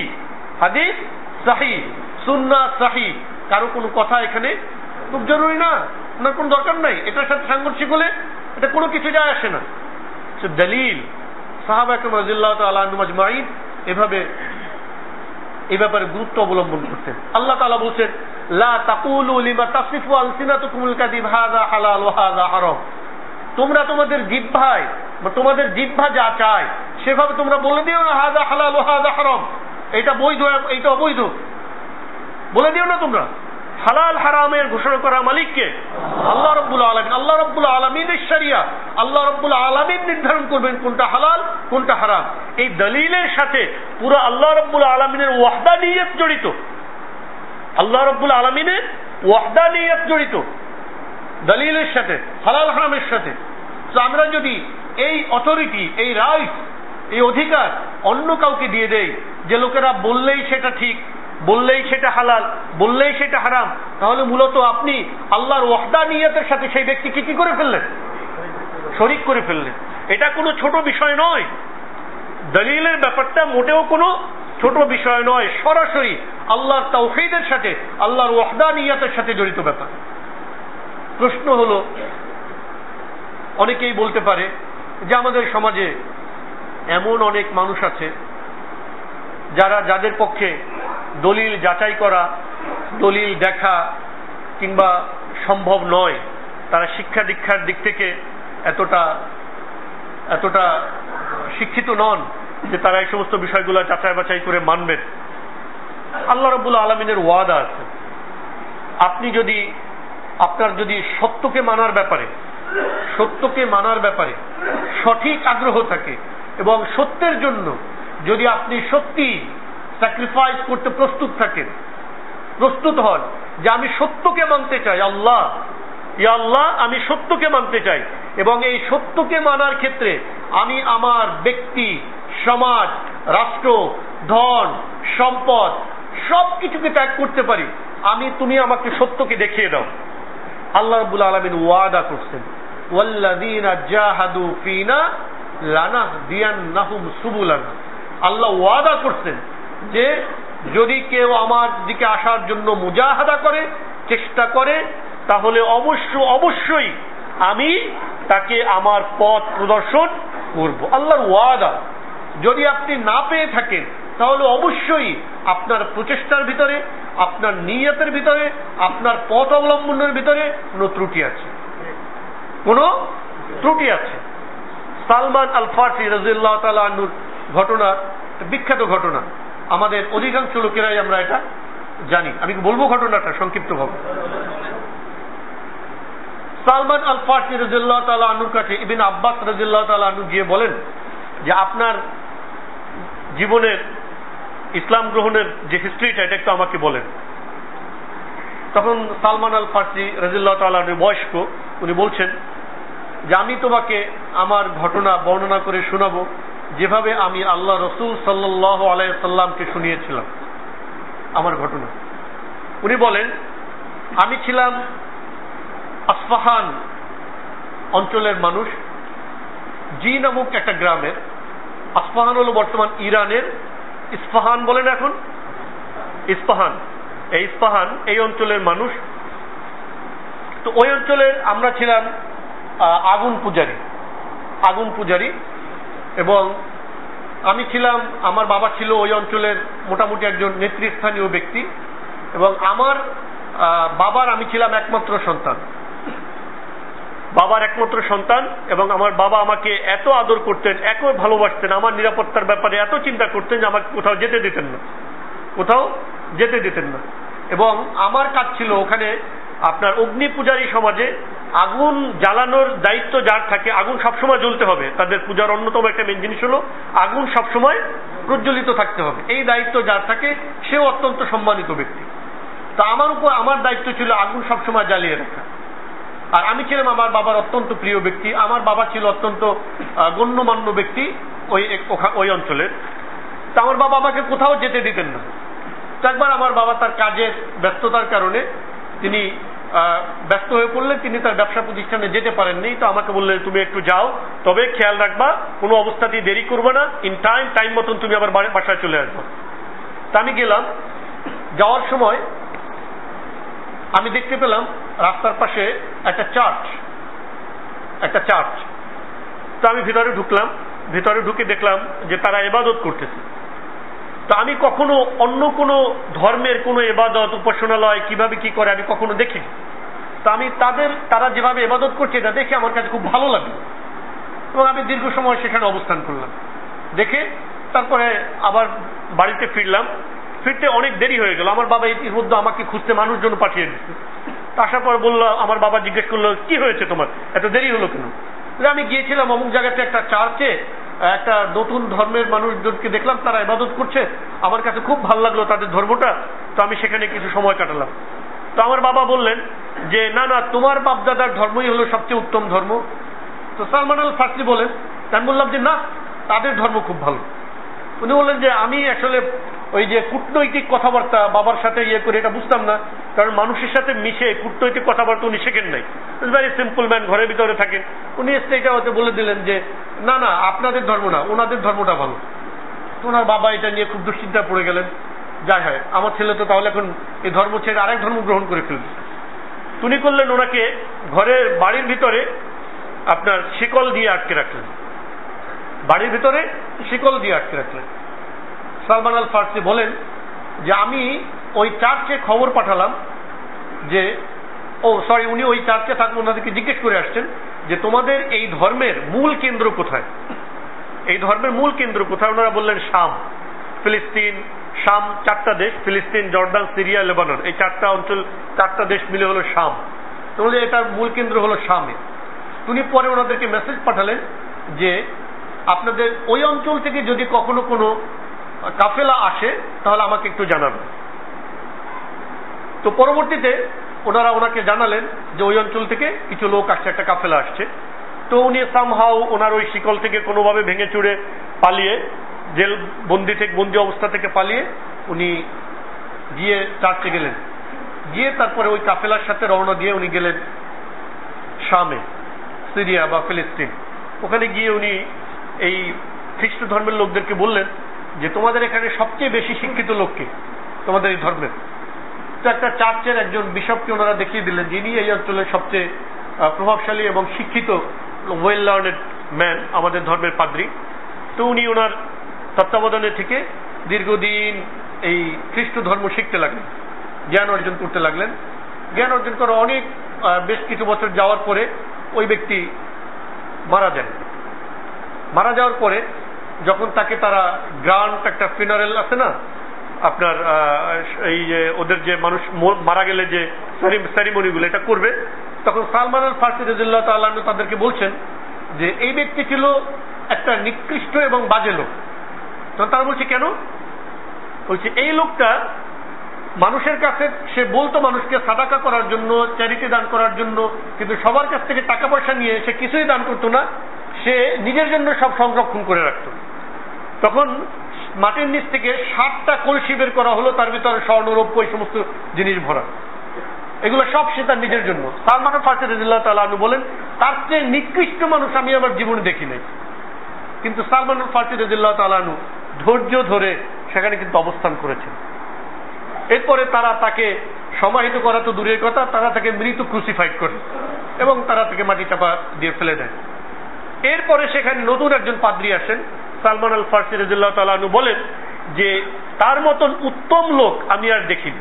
সাহিহ, সুন্নাহ সাহিহ, কারো কোনো কথা এখানে খুব জরুরি না, ওনার কোনো দরকার নাই, এটার সাথে সাংঘর্ষিক হলে এটা কোনো কিছু যায় আসে না। সে দলিল সাহাবা ইকরাম রাদিয়াল্লাহু তাআলা আনহুম আজমাইন এভাবে এই ব্যাপারে গুরুত্ব অবলম্বন করতেন। আল্লাহ তাআলা বলছেন লা তাকুলু লিমা তাসিফু আলসিনাতুকুমুল কাযিব হাযা হালাল ওয়া হাযা হারাম, তোমরা তোমাদের জিহ্বা যা চায় সেভাবে তোমরা বলে দিও না হাযা হালাল ওয়া হাযা হারাম, এটা বৈধ এটা অবৈধ বলে দিও না তোমরা। হালাল হারামের ঘোষণা করা মালিককে আল্লাহ রাব্বুল আলামিন। আল্লাহ রাব্বুল আলামিনের শরিয়া, আল্লাহ রাব্বুল আলামিন নির্ধারণ করবেন কোনটা হালাল কোনটা হারাম। এই দলিলের সাথে পুরো আল্লাহ রাব্বুল আলামিনের ওয়াহদানিয়ত জড়িত, আল্লাহ রাব্বুল আলামিনের ওয়াহদানিয়ত জড়িত দলিলের সাথে, হালাল হারামের সাথে। তো আমরা যদি এই অথরিটি, এই রাইট, এই অধিকার অন্য কাউকে দিয়ে দেই, যে লোকেরা বললেই সেটা ঠিক, বললেই সেটা হালাল, বললেই সেটা হারাম, তাহলে মূলত আপনি আল্লাহর ওয়াহদানিয়তের সাথে সেই ব্যক্তিকে কি করে ফেললেন? শরীক করে ফেললেন। এটা কোনো ছোট বিষয় নয়, দলিলের ব্যাপারটা মোটেও কোনো ছোট বিষয় নয়, সরাসরি আল্লাহর তাওহীদের সাথে, আল্লাহর ওয়াহদানিয়তের সাথে জড়িত ব্যাপার। প্রশ্ন হলো, অনেকেই বলতে পারে যে আমাদের সমাজে এমন অনেক মানুষ আছে যাদের পক্ষে দলিল যাচাই করা, দলিল দেখা কিংবা সম্ভব নয়, তারা শিক্ষা দীক্ষার দিক থেকে এতটা শিক্ষিত নন যে তারা এই সমস্ত বিষয়গুলো যাচাই বাছাই করে মানবেন। আল্লাহ রাব্বুল আলামিনের ওয়াদা আছে, আপনার যদি সত্যকে মানার ব্যাপারে সঠিক আগ্রহ থাকে এবং সত্যের জন্য যদি আপনি সত্যি স্যাক্রিফাইস করতে প্রস্তুত হন, যে আমি সত্যকে মানতে চাই, আল্লাহ আমি সত্যকে মানতে চাই, এবং এই সত্যকে মানার ক্ষেত্রে আমি আমার ব্যক্তি, সমাজ, রাষ্ট্র, ধন, সম্পদ সবকিছুকে ত্যাগ করতে পারি, তুমি আমাকে সত্যকে দেখিয়ে দাও। আল্লাহ রাব্বুল আলামিন ওয়াদা করছেন, ওয়াল্লাযীনা জাহাদু ফীনা লানাহদিয়ান্নাহুম সুবুলানা। আল্লাহ ওয়াদা করছেন যে যদি কেউ আমার দিকে আসার জন্য মুজাহাদা করে, চেষ্টা করে, তাহলে অবশ্যই আমি তাকে আমার পথ প্রদর্শন করব। আল্লাহর ওয়াদা। যদি আপনি না পেয়ে থাকেন তাহলে অবশ্যই আপনার প্রচেষ্টার ভিতরে, আপনার নিয়তের ভিতরে, আপনার পথ অবলম্বনের ভিতরে কোনো ত্রুটি আছে। সালমান আল ফারসি রাদিয়াল্লাহু তাআলা আনহুর ঘটনা, বিখ্যাত ঘটনা, আমাদের অধিকাংশ লোকেরাই আমরা এটা জানি। আমি বলবো ঘটনাটা সংক্ষিপ্তভাবে। সালমান আল ফারসি রাদিয়াল্লাহু তাআলা আনহুর কাছে ইবনে আব্বাস রাদিয়াল্লাহু তাআলা আনহু গিয়ে বলেন যে আপনার জীবনের ইসলাম গ্রহণের যে হিস্ট্রিটা এটা একটু আমাকে বলেন। তখন সালমান আল ফারসি রাদিয়াল্লাহু তাআলা আনহু বয়স্ক, উনি বলছেন যে আমি তোমাকে আমার ঘটনা বর্ণনা করে শোনাবো যেভাবে আমি আল্লাহ রাসূল সাল্লাল্লাহু আলাইহি ওয়াসাল্লামকে শুনিয়েছিলাম আমার ঘটনা। উনি বলেন, আমি ছিলাম আসফাহান অঞ্চলের মানুষ, জি নামক একটা গ্রামের। আসফাহান হলো বর্তমান ইরানের ইস্পাহান বলেন এখন, ইস্পাহান, এই অঞ্চলের মানুষ। তো ওই অঞ্চলের আমরা ছিলাম আগুন পূজারী, এবং আমি ছিলাম, আমার বাবা ছিল ওই অঞ্চলের মোটামুটি একজন নেতৃস্থানীয় ব্যক্তি, এবং আমার বাবার আমি ছিলাম একমাত্র সন্তান, এবং আমার বাবা আমাকে এত আদর করতেন, এত ভালোবাসতেন, আমার নিরাপত্তার ব্যাপারে এত চিন্তা করতেন যে আমাকে কোথাও যেতে দিতেন না। এবং আমার কাজ ছিল ওখানে আপনার অগ্নি পূজারী সমাজে আগুন জ্বালানোর দায়িত্ব যার থাকে, আগুন সবসময় জ্বলতে হবে, তাদের পূজার অন্যতম একটা মেন জিনিস হলো আগুন সবসময় প্রজ্বলিত থাকতে হবে। এই দায়িত্ব যার থাকে সেও অত্যন্ত সম্মানিত ব্যক্তি। তা আমার দায়িত্ব ছিল আগুন সবসময় জ্বালিয়ে রাখা। আর আমি ছিলাম আমার বাবার অত্যন্ত প্রিয় ব্যক্তি, আমার বাবা ছিল অত্যন্ত গণ্যমান্য ব্যক্তি ওই অঞ্চলের। তা আমার বাবা আমাকে কোথাও যেতে দিতেন না। তো একবার আমার বাবা তার কাজের ব্যস্ততার কারণে তিনি ব্যস্ত হয়ে পড়লেন, তিনি তার ব্যবসা প্রতিষ্ঠানে যেতে পারেননি। তো আমাকে বললেন, তুমি একটু যাও, তবে খেয়াল রাখবা কোনো অবস্থাতেই দেরি করবে না, ইন টাইম মতন তুমি আবার বাসায় চলে আসবো। তা আমি গেলাম। যাওয়ার সময় আমি দেখতে পেলাম রাস্তার পাশে একটা চার্চ। তো আমি ভিতরে ঢুকে দেখলাম যে তারা ইবাদত করতেছে। তো আমি কখনো অন্য কোনো ধর্মের কোনো ইবাদত, উপাসনালয় কিভাবে কি করে আমি কখনো দেখিনি। তো আমি তারা যেভাবে ইবাদত করছে এটা দেখে আমার কাছে খুব ভালো লাগলো, এবং আমি দীর্ঘ সময় সেখানে অবস্থান করলাম। দেখে তারপরে আবার বাড়িতে ফিরতে অনেক দেরি হয়ে গেল। আমার বাবা এর মধ্যে আমাকে খুঁজতে মানুষজন পাঠিয়ে দিচ্ছে। আসার পর বললো, আমার বাবা জিজ্ঞেস করলো, কি হয়েছে তোমার, এত দেরি হলো কেন? আমি গিয়েছিলাম অমুক জায়গাতে একটা চার্চে, একটা নতুন ধর্মের মানুষজনকে দেখলাম তারা ইবাদত করছে, আমার কাছে খুব ভালো লাগলো তাদের ধর্মটা, তো আমি সেখানে কিছু সময় কাটালাম। তো আমার বাবা বললেন যে না, তোমার বাপদাদার ধর্মই হলো সবচেয়ে উত্তম ধর্ম। তো সালমান আল ফারসি বলেন, আমি বললাম যে না, তাদের ধর্ম খুব ভালো। উনি বললেন যে আমি আসলে ওই যে কূটনৈতিক কথাবার্তা বাবার সাথে ইয়ে করে এটা বুঝতাম না, কারণ মানুষের সাথে মিশে কূটনৈতিক কথাবার্তা উনি শেখেন নাই। ভেরি সিম্পল ম্যান, ঘরের ভিতরে থাকেন। উনি এটা হতে বলে দিলেন যে না না, আপনাদের ধর্ম না, ওনাদের ধর্মটা ভালো। ওনার বাবা এটা নিয়ে খুব দুশ্চিন্তা পড়ে গেলেন, যাই হয় আমার ছেলে তো তাহলে এখন এই ধর্ম ছেড়ে আরেক ধর্ম গ্রহণ করে ফেলবে। উনি করলেন, ওনাকে ঘরের বাড়ির ভিতরে আপনার শিকল দিয়ে আটকে রাখলেন, বাড়ির ভিতরে শিকল দিয়ে আটকে রাখলেন। সালমান আল ফার্সি বলেন যে আমি ওই চার্চে খবর পাঠালাম যে উনি ওই চার্চে থাকবেন, ওনাদেরকে জিজ্ঞেস করে আসছেন যে তোমাদের এই ধর্মের মূল কেন্দ্র কোথায়, এই ধর্মের মূল কেন্দ্র কোথায়? ওনারা বললেন শাম, ফিলিস্তিন, শাম 4টা দেশ, ফিলিস্তিন, জর্ডান, সিরিয়া, লেবানন, এই 4টা অঞ্চল, 4টা দেশ মিলে হলো শাম। তাহলে এটার মূল কেন্দ্র হলো শামে। উনি পরে ওনাদেরকে মেসেজ পাঠালেন যে আপনাদের ওই অঞ্চল থেকে যদি কখনো কোনো কাফেলা আসে তাহলে আমাকে একটু জানাবেন। তো পরবর্তীতে ওনারা ওনাকে জানালেন যে ওই অঞ্চল থেকে কিছু লোক আসছে, একটা কাফেলা আসছে। তো উনি সামহাও ওনার ওই শিকল থেকে কোনোভাবে ভেঙে চুড়ে পালিয়ে, জেল বন্দি অবস্থা থেকে পালিয়ে উনি গিয়ে চার্চে গেলেন, গিয়ে তারপরে ওই কাফেলার সাথে রওনা দিয়ে উনি গেলেন শামে, সিরিয়া বা ফিলিস্তিন। ওখানে গিয়ে উনি এই খ্রিস্ট ধর্মের লোকদেরকে বললেন যে তোমাদের এখানে সবচেয়ে বেশি শিক্ষিত লোককে তোমাদের এই ধর্মের। তো একটা চার্চের একজন বিশপকে ওনারা দেখিয়ে দিলেন যিনি এই অঞ্চলের সবচেয়ে প্রভাবশালী এবং শিক্ষিত, ওয়েল লার্নেড ম্যান, আমাদের ধর্মের পাদ্রী। তো উনি ওনার তত্ত্বাবধানে থেকে দীর্ঘদিন এই খ্রিস্ট ধর্ম শিখতে লাগলেন, জ্ঞান অর্জন করতে লাগলেন। জ্ঞান অর্জন করা অনেক বেশ কিছু বছর যাওয়ার পরে ওই ব্যক্তি মারা যান। মারা যাওয়ার পরে যখন তাকে তারা গ্রান্ট, একটা ফিনারেল আছে না আপনার, এই যে ওদের যে মানুষ মারা গেলে যে সেরিমনিগুলো এটা করবে, তখন সালমান আল ফার্সি রাদিয়াল্লাহু তাআলা আনহু তাদেরকে বলছেন যে এই ব্যক্তি ছিল একটা নিকৃষ্ট এবং বাজে লোক। তখন তারা বলছে কেন? বলছে এই লোকটা মানুষের কাছে সে বলতো মানুষকে সাদাকা করার জন্য, চ্যারিটি দান করার জন্য, কিন্তু সবার কাছ থেকে টাকা পয়সা নিয়ে সে কিছুই দান করতো না, সে নিজের জন্য সব সংরক্ষণ করে রাখত। তখন মাটির নিচ থেকে 60টা কলসি বের করা হলো, তার ভিতরে স্বর্ণ, রৌপ্য, এই সমস্ত জিনিস ভরা, এগুলো সব সে তার নিজের জন্য। সালমান ফার্সি রাদিয়াল্লাহু তাআলা আনহু বলেন তার চেয়ে নিকৃষ্ট মানুষ আমি আমার জীবনে দেখি নাই। কিন্তু সালমান ফার্সি রাদিয়াল্লাহু তাআলা আনহু ধৈর্য ধরে সেখানে কিন্তু অবস্থান করেছেন। এরপরে তারা তাকে সমাহিত করা তো দূরের কথা, তারা তাকে মৃত ক্রুসিফাইড করে এবং তারা তাকে মাটি চাপা দিয়ে ফেলে দেয়। এরপরে সেখানে নতুন একজন পাদ্রী আসেন। সালমান আল ফার্সি রাদিয়াল্লাহু তাআলা আনহু বলেন যে তার মতন উত্তম লোক আমি আর দেখিনি।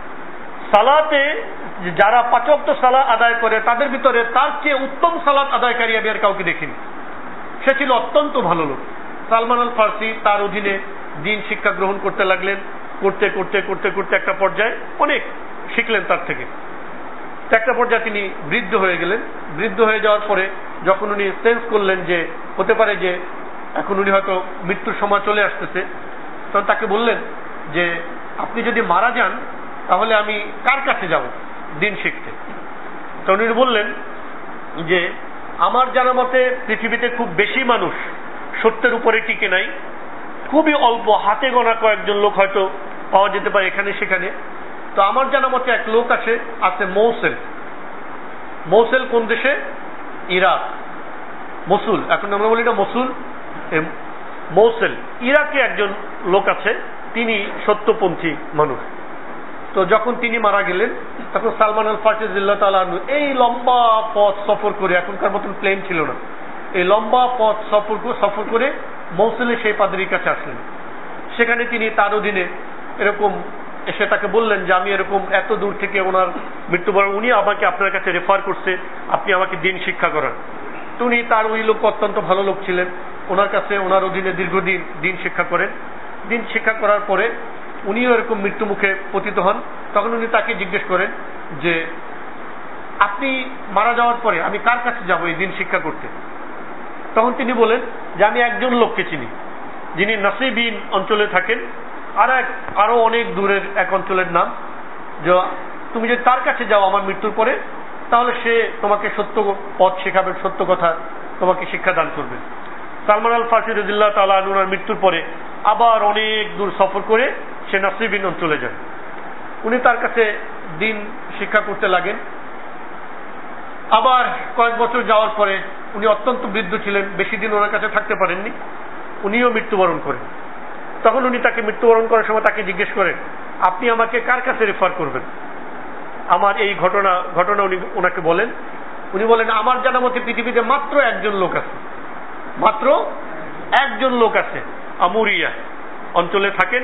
সালাতে যারা 5 ওয়াক্ত সালাত আদায় করে তাদের ভিতরে তার চেয়ে উত্তম সালাত আদায়কারী আমি আর কাউকে দেখিনি। সে ছিল অত্যন্ত ভালো লোক। সালমান আল ফার্সি তার অধীনে দিন শিক্ষা গ্রহণ করতে লাগলেন। করতে করতে করতে করতে একটা পর্যায়ে অনেক শিখলেন তার থেকে। একটা পর্যায়ে তিনি বৃদ্ধ হয়ে গেলেন। বৃদ্ধ হয়ে যাওয়ার পরে যখন উনি সেন্স করলেন যে হতে পারে যে এখন উনি হয়তো মৃত্যুর সময় চলে আসতেছে, তখন তাকে বললেন যে আপনি যদি মারা যান তাহলে আমি কার কাছে যাব দিন শিখতে? তখন উনি বললেন যে আমার জানা মতে পৃথিবীতে খুব বেশি মানুষ সত্যের উপরে টিকে নাই, খুবই অল্প হাতে গোনা কয়েকজন লোক হয়তো পাওয়া যেতে পারে এখানে সেখানে। তো আমার জানা মতে এক লোক আছে মৌসেল। মৌসেল কোন দেশে? Iraq, Mosul. এখন আমরা বলি না মসুল, মৌসেল ইরাকে একজন লোক আছে, তিনি সত্যপন্থী মানুষ। তো যখন তিনি মারা গেলেন তখন সালমান আল ফার্সি রাদিয়াল্লাহু তাআলা আনহু এই লম্বা পথ সফর করে, এখনকার মতন প্লেন ছিল না, এই লম্বা পথ সফর করে মৌসুলে সেই পাদ্রীর কাছে আসলেন। সেখানে তিনি তার অধীনে এরকম এসে তাকে বললেন যে আমি এরকম এত দূর থেকে ওনার মৃত্যুবরণ, উনি আমাকে আপনার কাছে রেফার করছে, আপনি আমাকে দিন শিক্ষা করান। তো উনি তার ওই লোক অত্যন্ত ভালো লোক ছিলেন, ওনার কাছে ওনার অধীনে দীর্ঘদিন দিন শিক্ষা করেন। দিন শিক্ষা করার পরে উনিও এরকম মৃত্যু মুখে পতিত হন। তখন উনি তাকে জিজ্ঞেস করেন যে আপনি মারা যাওয়ার পরে আমি কার কাছে যাব এই দিন শিক্ষা করতে? তখন তিনি বলেন যে আমি একজন লোককে চিনি যিনি নাসিবিন অঞ্চলে থাকেন, আরো অনেক দূরের এক অঞ্চলের নাম, যে তুমি যদি তার কাছে যাও আমার মৃত্যুর পরে তাহলে সে তোমাকে সত্য পথ শেখাবে, সত্য কথা তোমাকে শিক্ষা দান করবে। সালমান আল ফারসি রাদিয়াল্লাহু তাআলা আনহুর মৃত্যুর পরে আবার অনেক দূর সফর করে সে নাসরিবিন অঞ্চলে যায়। উনি তার কাছে দিন শিক্ষা করতে লাগেন। আবার কয়েক বছর যাওয়ার পরে উনি অত্যন্ত বৃদ্ধ ছিলেন, বেশি দিন ওনার কাছে থাকতে পারেননি, উনিও মৃত্যুবরণ করেন। তখন উনি তাকে মৃত্যুবরণ করার সময় তাকে জিজ্ঞেস করেন, আপনি আমাকে কার কাছে রেফার করবেন? আমার এই ঘটনা উনি ওনাকে বলেন। উনি বলেন, আমার জানা মতে পৃথিবীতে মাত্র একজন লোক আছে, মাত্র একজন লোক আছে, আমুরিয়া অঞ্চলে থাকেন,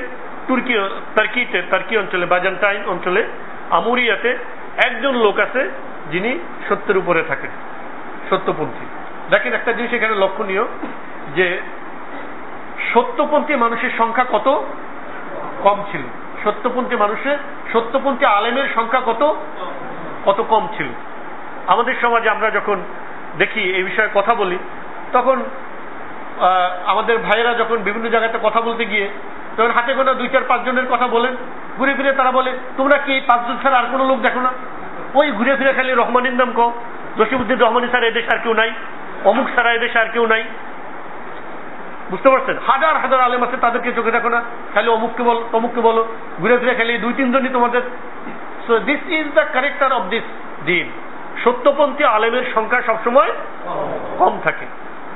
টার্কি অঞ্চলে, বাইজেন্টাইন অঞ্চলে আমুরিয়াতে একজন লোক আছে যিনি সত্যের উপরে থাকেন, সত্যপন্থী। দেখেন একটা জিনিস এখানে লক্ষণীয়, যে সত্যপন্থী মানুষের সংখ্যা কত কম ছিল। সত্যপন্থী আলেমের সংখ্যা কত কম ছিল। আমাদের সমাজে আমরা যখন দেখি এই বিষয়ে কথা বলি, তখন আমাদের ভাইয়েরা যখন বিভিন্ন জায়গাতে কথা বলতে গিয়ে তখন হাতে গোনা 2-4-5 জনের কথা বলেন, ঘুরে ফিরে তারা বলে, তোমরা কি 5 জন ছাড়া আর কোনো লোক দেখো না? ওই ঘুরে ফিরে খালি রহমানের নাম কও, জসিমউদ্দিন রহমানি ছাড়া এদেশে আর কেউ নাই, অমুক ছাড়া এদেশে আর কেউ নাই। বুঝতে পারছেন? হাজার হাজার আলেম আছে, তাদেরকে চোখে দেখো না, খালি অমুককে বলো তমুককে বলো, ঘুরে ফিরে খালি 2-3 জনই তোমাদের। So this is the character of this দিন। সত্যপন্থী আলেমের সংখ্যা সবসময় কম থাকে।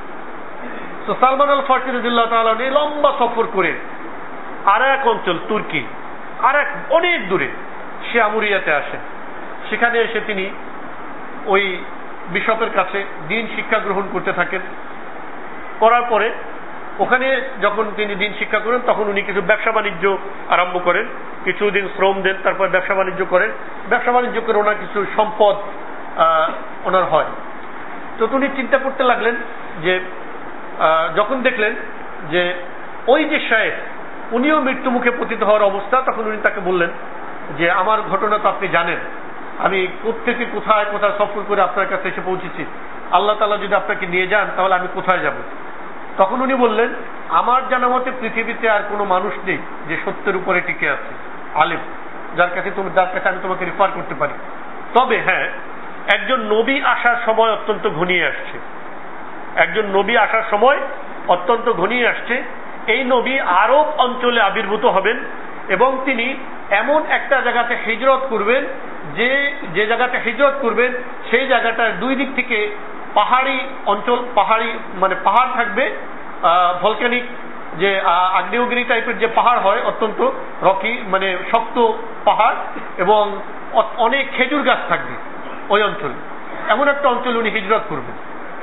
তো সালমান আল ফারসি রাদিয়াল্লাহু তাআলা এই লম্বা সফর করে আর এক অঞ্চল তুর্কি, আর এক অনেক দূরে সে আমুরিয়াতে আসেন। সেখানে এসে তিনি ওই বিশপের কাছে দিন শিক্ষা গ্রহণ করতে থাকেন। করার পরে ওখানে যখন তিনি দিন শিক্ষা করেন, তখন উনি কিছু ব্যবসা বাণিজ্য আরম্ভ করেন, কিছুদিন শ্রম দেন, তারপর ব্যবসা বাণিজ্য করেন। ব্যবসা বাণিজ্য করে ওনার কিছু সম্পদ ওনার হয়। তো উনি চিন্তা করতে লাগলেন যে যখন দেখলেন যে ওই যে শায়েখ উনিও মৃত্যু মুখে পতিত হওয়ার অবস্থা, তখন উনি তাকে বললেন যে আমার ঘটনা তো আপনি জানেন, আমি কোত্থেকে কোথায় কোথায় সফর করে আপনার কাছে এসে পৌঁছেছি, আল্লাহ তাআলা যদি আপনাকে নিয়ে যান তাহলে আমি কোথায় যাব? তখন উনি বললেন, আমার জানা মতে পৃথিবীতে আর কোনো মানুষ নেই যে সত্যের উপরে টিকে আছে, আলেম, যার কাছে আমি তোমাকে রেফার করতে পারি। তবে হ্যাঁ, একজন নবী আসার সময় অত্যন্ত ঘনিয়ে আসছে, একজন নবী আসার সময় অত্যন্ত ঘনিয়ে আসছে। এই নবী আরব অঞ্চলে আবির্ভূত হবেন এবং তিনি এমন একটা জায়গাতে হিজরত করবেন, যে জায়গাটা হিজরত করবেন সেই জায়গাটার দুই দিক থেকে পাহাড়ি অঞ্চল, মানে পাহাড় থাকবে, ভলকানিক যে আগ্নেয়গিরি টাইপের যে পাহাড় হয়, অত্যন্ত রকি মানে শক্ত পাহাড়, এবং অনেক খেজুর গাছ থাকবে ওই অঞ্চলে। এমন একটা অঞ্চলে উনি হিজরত করবেন।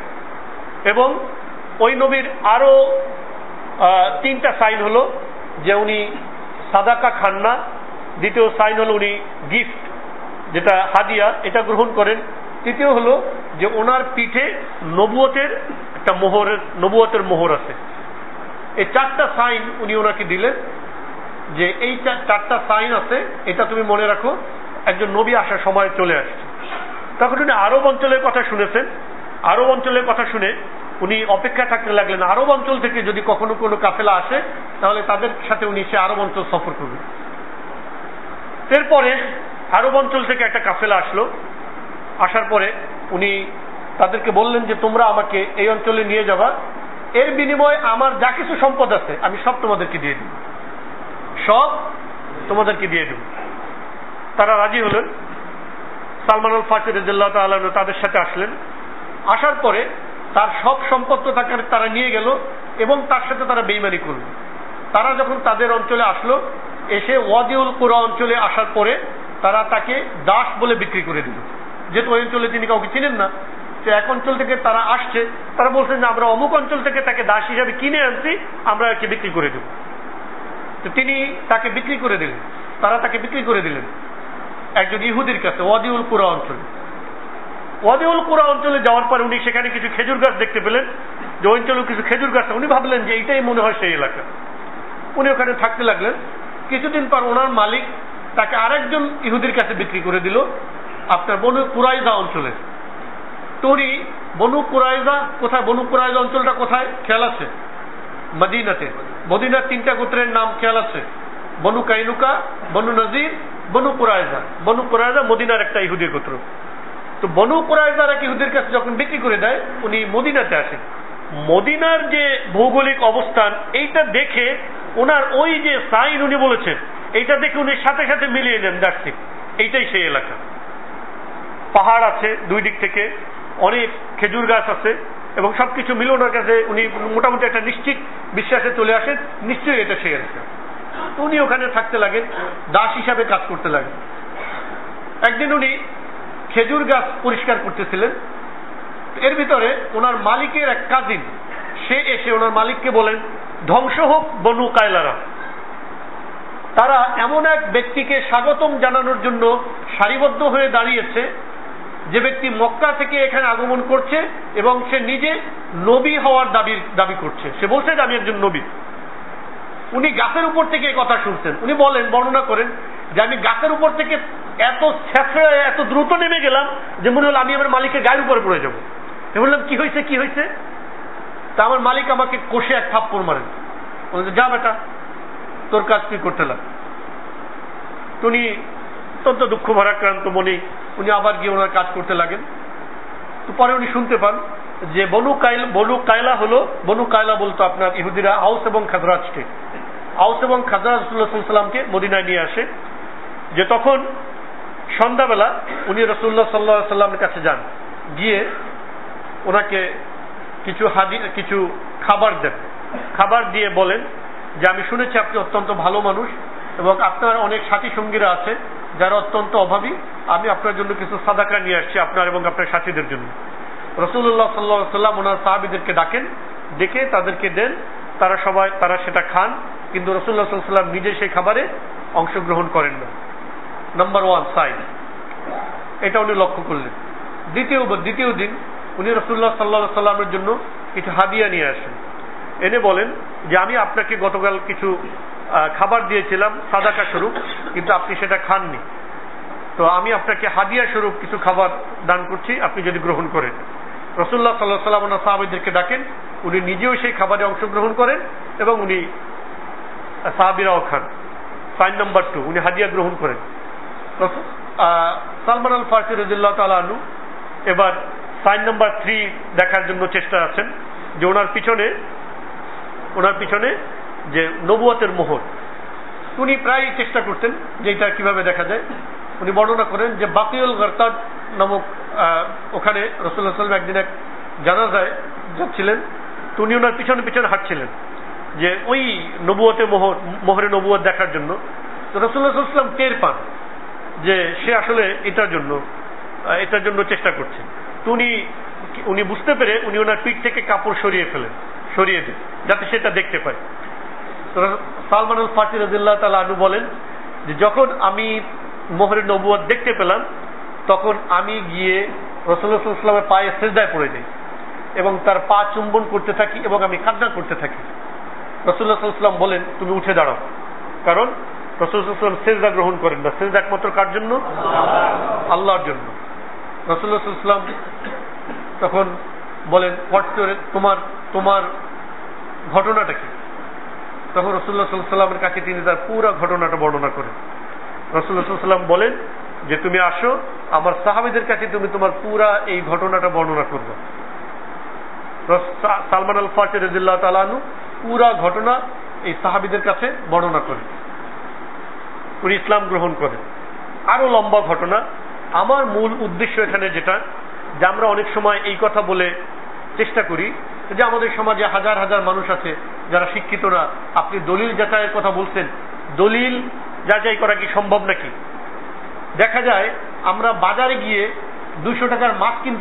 এবং ওই নবীর আরো 3টা সাইন হলো যে উনি সাদাকা খান না, দ্বিতীয় সাইন হলো উনি গিফট, যেটা হাদিয়া, এটা গ্রহণ করেন, তৃতীয় হলো যে ওনার পিঠে নবুয়তের মোহর আছে। এই 4টা সাইন উনি ওনাকে দিলেন, যে এই 4টা সাইন আছে, এটা তুমি মনে রাখো, একজন নবী আসার সময় চলে আসছে। তখন উনি আরব অঞ্চলের কথা শুনেছেন। আরব অঞ্চলের কথা শুনে উনি অপেক্ষা থাকতে লাগলেন, আরব অঞ্চল থেকে যদি কখনো কোনো কাফেলা আসে তাহলে তাদের সাথে উনি সে আরব অঞ্চল সফর করবেন। এরপরে আরব অঞ্চল থেকে একটা কাফেলা আসলো। আসার পরে উনি তাদেরকে বললেন যে তোমরা আমাকে এই অঞ্চলে নিয়ে যাবা, এর বিনিময়ে আমার যা কিছু সম্পদ আছে আমি সব তোমাদেরকে দিয়ে দেব, সব তোমাদেরকে দিয়ে দেব। তারা রাজি হলেন। সালমান আল ফারসি রাদিয়াল্লাহু তাআলা তাদের সাথে আসলেন। আসার পরে তার সব সম্পদ তারা নিয়ে গেল এবং তার সাথে তারা বেইমানি করল। তারা যখন তাদের অঞ্চলে আসলো, এসে ওয়াদিউল কুরা অঞ্চলে আসার পরে তারা তাকে দাস বলে বিক্রি করে দিল। যেহেতু ওই অঞ্চলে তিনি কাউকে চিনেন না, যে এক অঞ্চল থেকে তারা আসছে, তারা বলছেন যে আমরা অমুক অঞ্চল থেকে তাকে দাস হিসাবে কিনে আনছি, আমরা একে বিক্রি করে দেব। তো তিনি তাকে বিক্রি করে দিলেন, তারা তাকে বিক্রি করে দিলেন একজন ইহুদির কাছে ওয়াদিউল কুরা অঞ্চলে। ওয়াদিউল কুরা অঞ্চলে যাওয়ার পর উনি সেখানে কিছু খেজুর গাছ দেখতে পেলেন, যে ওই অঞ্চলে কিছু খেজুর গাছ। উনি ভাবলেন যে এইটাই মনে হয় সেই এলাকা। উনি ওখানে থাকতে লাগলেন। কিছুদিন পর ওনার মালিক তাকে আরেকজন ইহুদির কাছে বিক্রি করে দিল, আপনার বনু কুরাইজা অঞ্চলে। তো উনি বনু কুরাইজা কোথায়, বনু কুরাইজা অঞ্চলটা কোথায় খেয়াল আছে? মদিনাতে। মদিনার 3টা গোত্রের নাম খেয়াল আছে? বনু কাইনুকা, বনু নজির, বনু কুরাইজা। বনু কুরাইজা মদিনার একটা ইহুদি গোত্র। তো বনু কুরাইজার এক ইহুদির কাছে যখন বিক্রি করে দেয়, উনি মদিনাতে আসেন। মদিনার যে ভৌগোলিক অবস্থান এইটা দেখে ওনার ওই যে সাইন উনি বলেছেন এইটা দেখে উনি সাথে সাথে মিলিয়ে নেন, দেখছি এইটাই সেই এলাকা। পাহাড় আছে দুই দিক থেকে, অনেক খেজুর গাছ আছে, এবং সবকিছু মিলে ওনার কাছে উনি মোটামুটি একটা নিশ্চিত বিশ্বাসে চলে আসেন, নিশ্চয়ই এটা সেই এলাকা। উনি ওখানে থাকতে লাগেন, দাস হিসাবে কাজ করতে লাগেন। একদিন উনি খেজুর গাছ পরিষ্কার করতেছিলেন, এর ভিতরে ওনার মালিকের এক কাজিন সে এসে ওনার মালিককে বলেন, ধ্বংস হোক বনু কায়লারা। তারা এমন এক ব্যক্তিকে স্বাগতম জানানোর জন্য সারিবদ্ধ হয়ে দাঁড়িয়েছে যে ব্যক্তি মক্কা থেকে এখানে আগমন করছে এবং সে নিজে নবী হওয়ার দাবি করছে। সে বলছে যে আমি একজন নবী। উনি গাছের উপর থেকে কথা শুনছেন। উনি বলেন, বর্ণনা করেন যে আমি গাছের উপর থেকে এত ছেঁচড়ে এত দ্রুত নেমে গেলাম যে মনে হলো আমি আমার মালিকের গায়ের উপরে পড়ে যাবো। বললাম কি হয়েছে কি হয়েছে? তা আমার মালিক আমাকে কষে এক থাপ্পড় মারেন, বলছে যা বেটা তোর কাজ তুই করতে লাগ। উনি অত্যন্ত দুঃখ ভারাক্রান্ত মনে উনি আবার গিয়ে ওনার কাজ করতে লাগেন। তো পরে উনি শুনতে পান যে বনু কায়লা হলো, বনু কায়লা বলতো আপনার ইহুদিরা আউস এবং খাজরাজকে। আউস এবং খাজরাজ রাসূলুল্লাহ সাল্লাল্লাহু আলাইহি ওয়াসাল্লামকে মদিনায় নিয়ে আসে। যে তখন সন্ধ্যাবেলা উনি রাসূলুল্লাহ সাল্লাল্লাহু আলাইহি ওয়াসাল্লামের কাছে যান, গিয়ে ওনাকে কিছু খাবার দেন। খাবার দিয়ে বলেন যে আমি শুনেছি আপনি অত্যন্ত ভালো মানুষ এবং আপনার অনেক সাথী সঙ্গীরা আছে যারা অত্যন্ত অভাবী, আমি আপনার জন্য কিছু সাদাকা নিয়ে আসছি আপনার এবং আপনার সাথীদের জন্য। রাসূলুল্লাহ সাল্লাল্লাহু আলাইহি ওয়াসাল্লাম ওনার সাহাবীদেরকে ডাকেন, ডেকে তাদেরকে দেন, তারা সেটা খান, কিন্তু রাসূলুল্লাহ সাল্লাল্লাহু আলাইহি ওয়াসাল্লাম নিজে সেই খাবারে অংশগ্রহণ করেন না। নাম্বার 1 সাইন, এটা উনি লক্ষ্য করলেন। দ্বিতীয় দিন উনি রাসূলুল্লাহ সাল্লাল্লাহু আলাইহি ওয়াসাল্লামের জন্য কিছু হাদিয়া নিয়ে আসেন, এনে বলেন যে আমি আপনাকে গতকাল কিছু খাবার দিয়েছিলাম সাদাকা স্বরূপ, কিন্তু আপনি সেটা খাননি, তো আমি আপনাকে হাদিয়া স্বরূপ কিছু খাবার দান করছি, আপনি যদি গ্রহণ করেন। রাসূলুল্লাহ সাল্লাল্লাহু আলাইহি ওয়াসাল্লাম ওনার সাহাবীদেরকে ডাকেন, উনি নিজেও সেই খাবারে অংশগ্রহণ করেন এবং উনি সাহাবীরাও খান। সাইন নাম্বার 2, উনি হাদিয়া গ্রহণ করেন। সালমান আল ফারসি রাদিয়াল্লাহু তাআলা আনহু এবার সাইন নাম্বার 3 দেখার জন্য চেষ্টা আছেন, যে ওনার পিছনে যে নবুয়তের মোহর। উনি প্রায় চেষ্টা করতেন যে এটা কিভাবে দেখা যায়। উনি বর্ণনা করেন যে বাকিউল গারতাদ নামক ওখানে রাসূলুল্লাহ সাল্লাল্লাহু আলাইহি ওয়াসাল্লাম একদিন এক জানাজায় যাচ্ছিলেন, তো উনি ওনার পিছনে হাঁটছিলেন যে ওই নবুয়তে মোহরে নবুয়ত দেখার জন্য। তো রাসূলুল্লাহ সাল্লাল্লাহু আলাইহি ওয়াসাল্লাম টের পান যে সে আসলে এটার জন্য চেষ্টা করছে। তো উনি বুঝতে পেরে উনি ওনার পিঠ থেকে কাপড় সরিয়ে দেন যাতে সেটা দেখতে পায়। সালমান আল ফারসি রাদিয়াল্লাহু তাআলা আনহু বলেন যে যখন আমি মোহরে নবুয়ত দেখতে পেলাম তখন আমি গিয়ে রাসূলুল্লাহ সাল্লাল্লাহু আলাইহি ওয়াসাল্লামের পায়ে সিজদায় পড়ে যাই এবং তার পা চুম্বন করতে থাকি এবং আমি কান্না করতে থাকি। রাসূলুল্লাহ সাল্লাল্লাহু আলাইহি ওয়াসাল্লাম বলেন তুমি উঠে দাঁড়াও, কারণ রাসূলুল্লাহ সাল্লাল্লাহু আলাইহি ওয়াসাল্লাম সিজদা গ্রহণ করেন না, সিজদা একমাত্র কার জন্য? আল্লাহর জন্য। রাসূলুল্লাহ সাল্লাল্লাহু আলাইহি ওয়াসাল্লাম তখন বলেন তোমার ঘটনাটা কি? তখন রাসূলুল্লাহ সাল্লাল্লাহু আলাইহি ওয়াসাল্লামের কাছে তিনি তার পুরো ঘটনাটা বর্ণনা করেন। রাসূলুল্লাহ সাল্লাল্লাহু আলাইহি ওয়াসাল্লাম বলেন যে তুমি আসো আমার সাহাবীদের কাছে, তুমি তোমার পুরা এই ঘটনাটা বর্ণনা করবে। সালমান আল ফারসি রাদিয়াল্লাহু তাআলা আনহু পুরা ঘটনা এই সাহাবীদের কাছে বর্ণনা করেন। উনি ইসলাম গ্রহণ করেন। আরো লম্বা ঘটনা। আমার মূল উদ্দেশ্য এখানে যেটা, যে আমরা অনেক সময় এই কথা বলে চেষ্টা করি যে আমাদের সমাজে হাজার হাজার মানুষ আছে যারা শিক্ষিত না, আপনি দলিল যাচাইয়ের কথা বলছেন, দলিল যাচাই করা কি সম্ভব নাকি? দেখা যায় আমরা বাজারে গিয়ে 200 টাকার মাছ কিনতে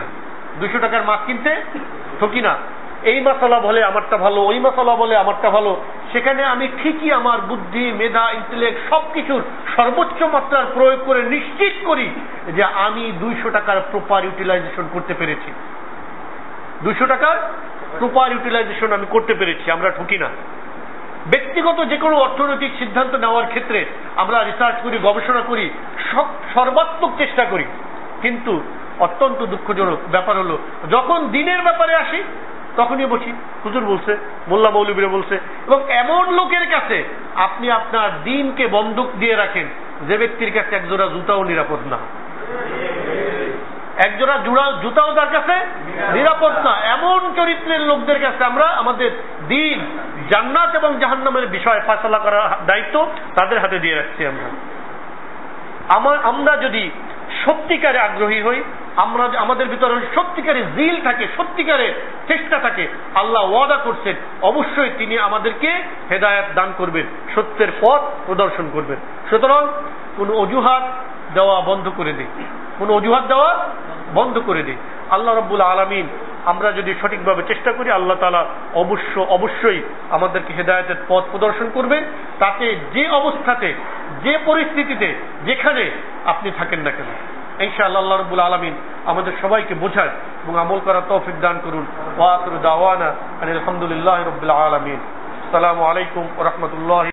ঠকি না, এই মশলা বলে আমারটা ভালো, ওই মশলা বলে আমারটা ভালো। সেখানে আমি ঠিকই আমার বুদ্ধি, মেধা, ইন্টেলেক্ট সবকিছুর সর্বোচ্চ মাত্রার প্রয়োগ করে নিশ্চিত করি যে আমি 200 টাকার প্রপার ইউটিলাইজেশন করতে পেরেছি। 200 টাকার প্রপার ইউটিলাইজেশন আমি করতে পেরেছি। আমরা ঠকি না। ব্যক্তিগত যে কোনো অর্থনৈতিক সিদ্ধান্ত নেওয়ার ক্ষেত্রে আমরা রিসার্চ করি, গবেষণা করি, সর্বাত্মক চেষ্টা করি, কিন্তু অত্যন্ত দুঃখজনক ব্যাপার হলো যখন দিনের ব্যাপারে আসি তখনই বসি হুজুর বলছে, মোল্লা মৌলবীরা বলছে, এবং এমন লোকের কাছে আপনি আপনার দিনকে বন্দুক দিয়ে রাখেন যে ব্যক্তির কাছে একজোড়া জুতাও নিরাপদ না। একজোড়া জুতাও তার কাছে নিরাপদ না। এমন চরিত্রের লোকদের কাছে আমরা আমাদের দিন, জান্নাত এবং জাহান্নামের বিষয় ফয়সালা করার দায়িত্ব তাদের হাতে দিয়ে রাখছি। আমরা যদি সত্যিকারে আগ্রহী হই, আমাদের ভিতরে সত্যিকারে জিল থাকে, সত্যিকারে চেষ্টা থাকে, আল্লাহ ওয়াদা করছেন অবশ্যই তিনি আমাদেরকে হেদায়েত দান করবেন, সত্যের পথ প্রদর্শন করবেন। সুতরাং কোন অজুহাত দেওয়া বন্ধ করে দিই, কোন অজুহাত দেওয়া বন্ধ করে দিই। আল্লাহ রাব্বুল আলামিন আমরা যদি সঠিকভাবে চেষ্টা করি, আল্লাহ তাআলা অবশ্যই আমাদেরকে হেদায়েতের পথ প্রদর্শন করবেন। তাতে যে অবস্থাতে, যে পরিস্থিতিতে, যেখানে আপনি থাকেন না কেন, ইনশাআল্লাহ আল্লাহ রাব্বুল আলামিন আমাদের সবাইকে বোঝায় এবং আমল করার তৌফিক দান করুন। ওয়া আখিরু দাওয়ানা আলহামদুলিল্লাহি রাব্বিল আলামিন। আসসালামু আলাইকুম ওয়া রাহমাতুল্লাহি।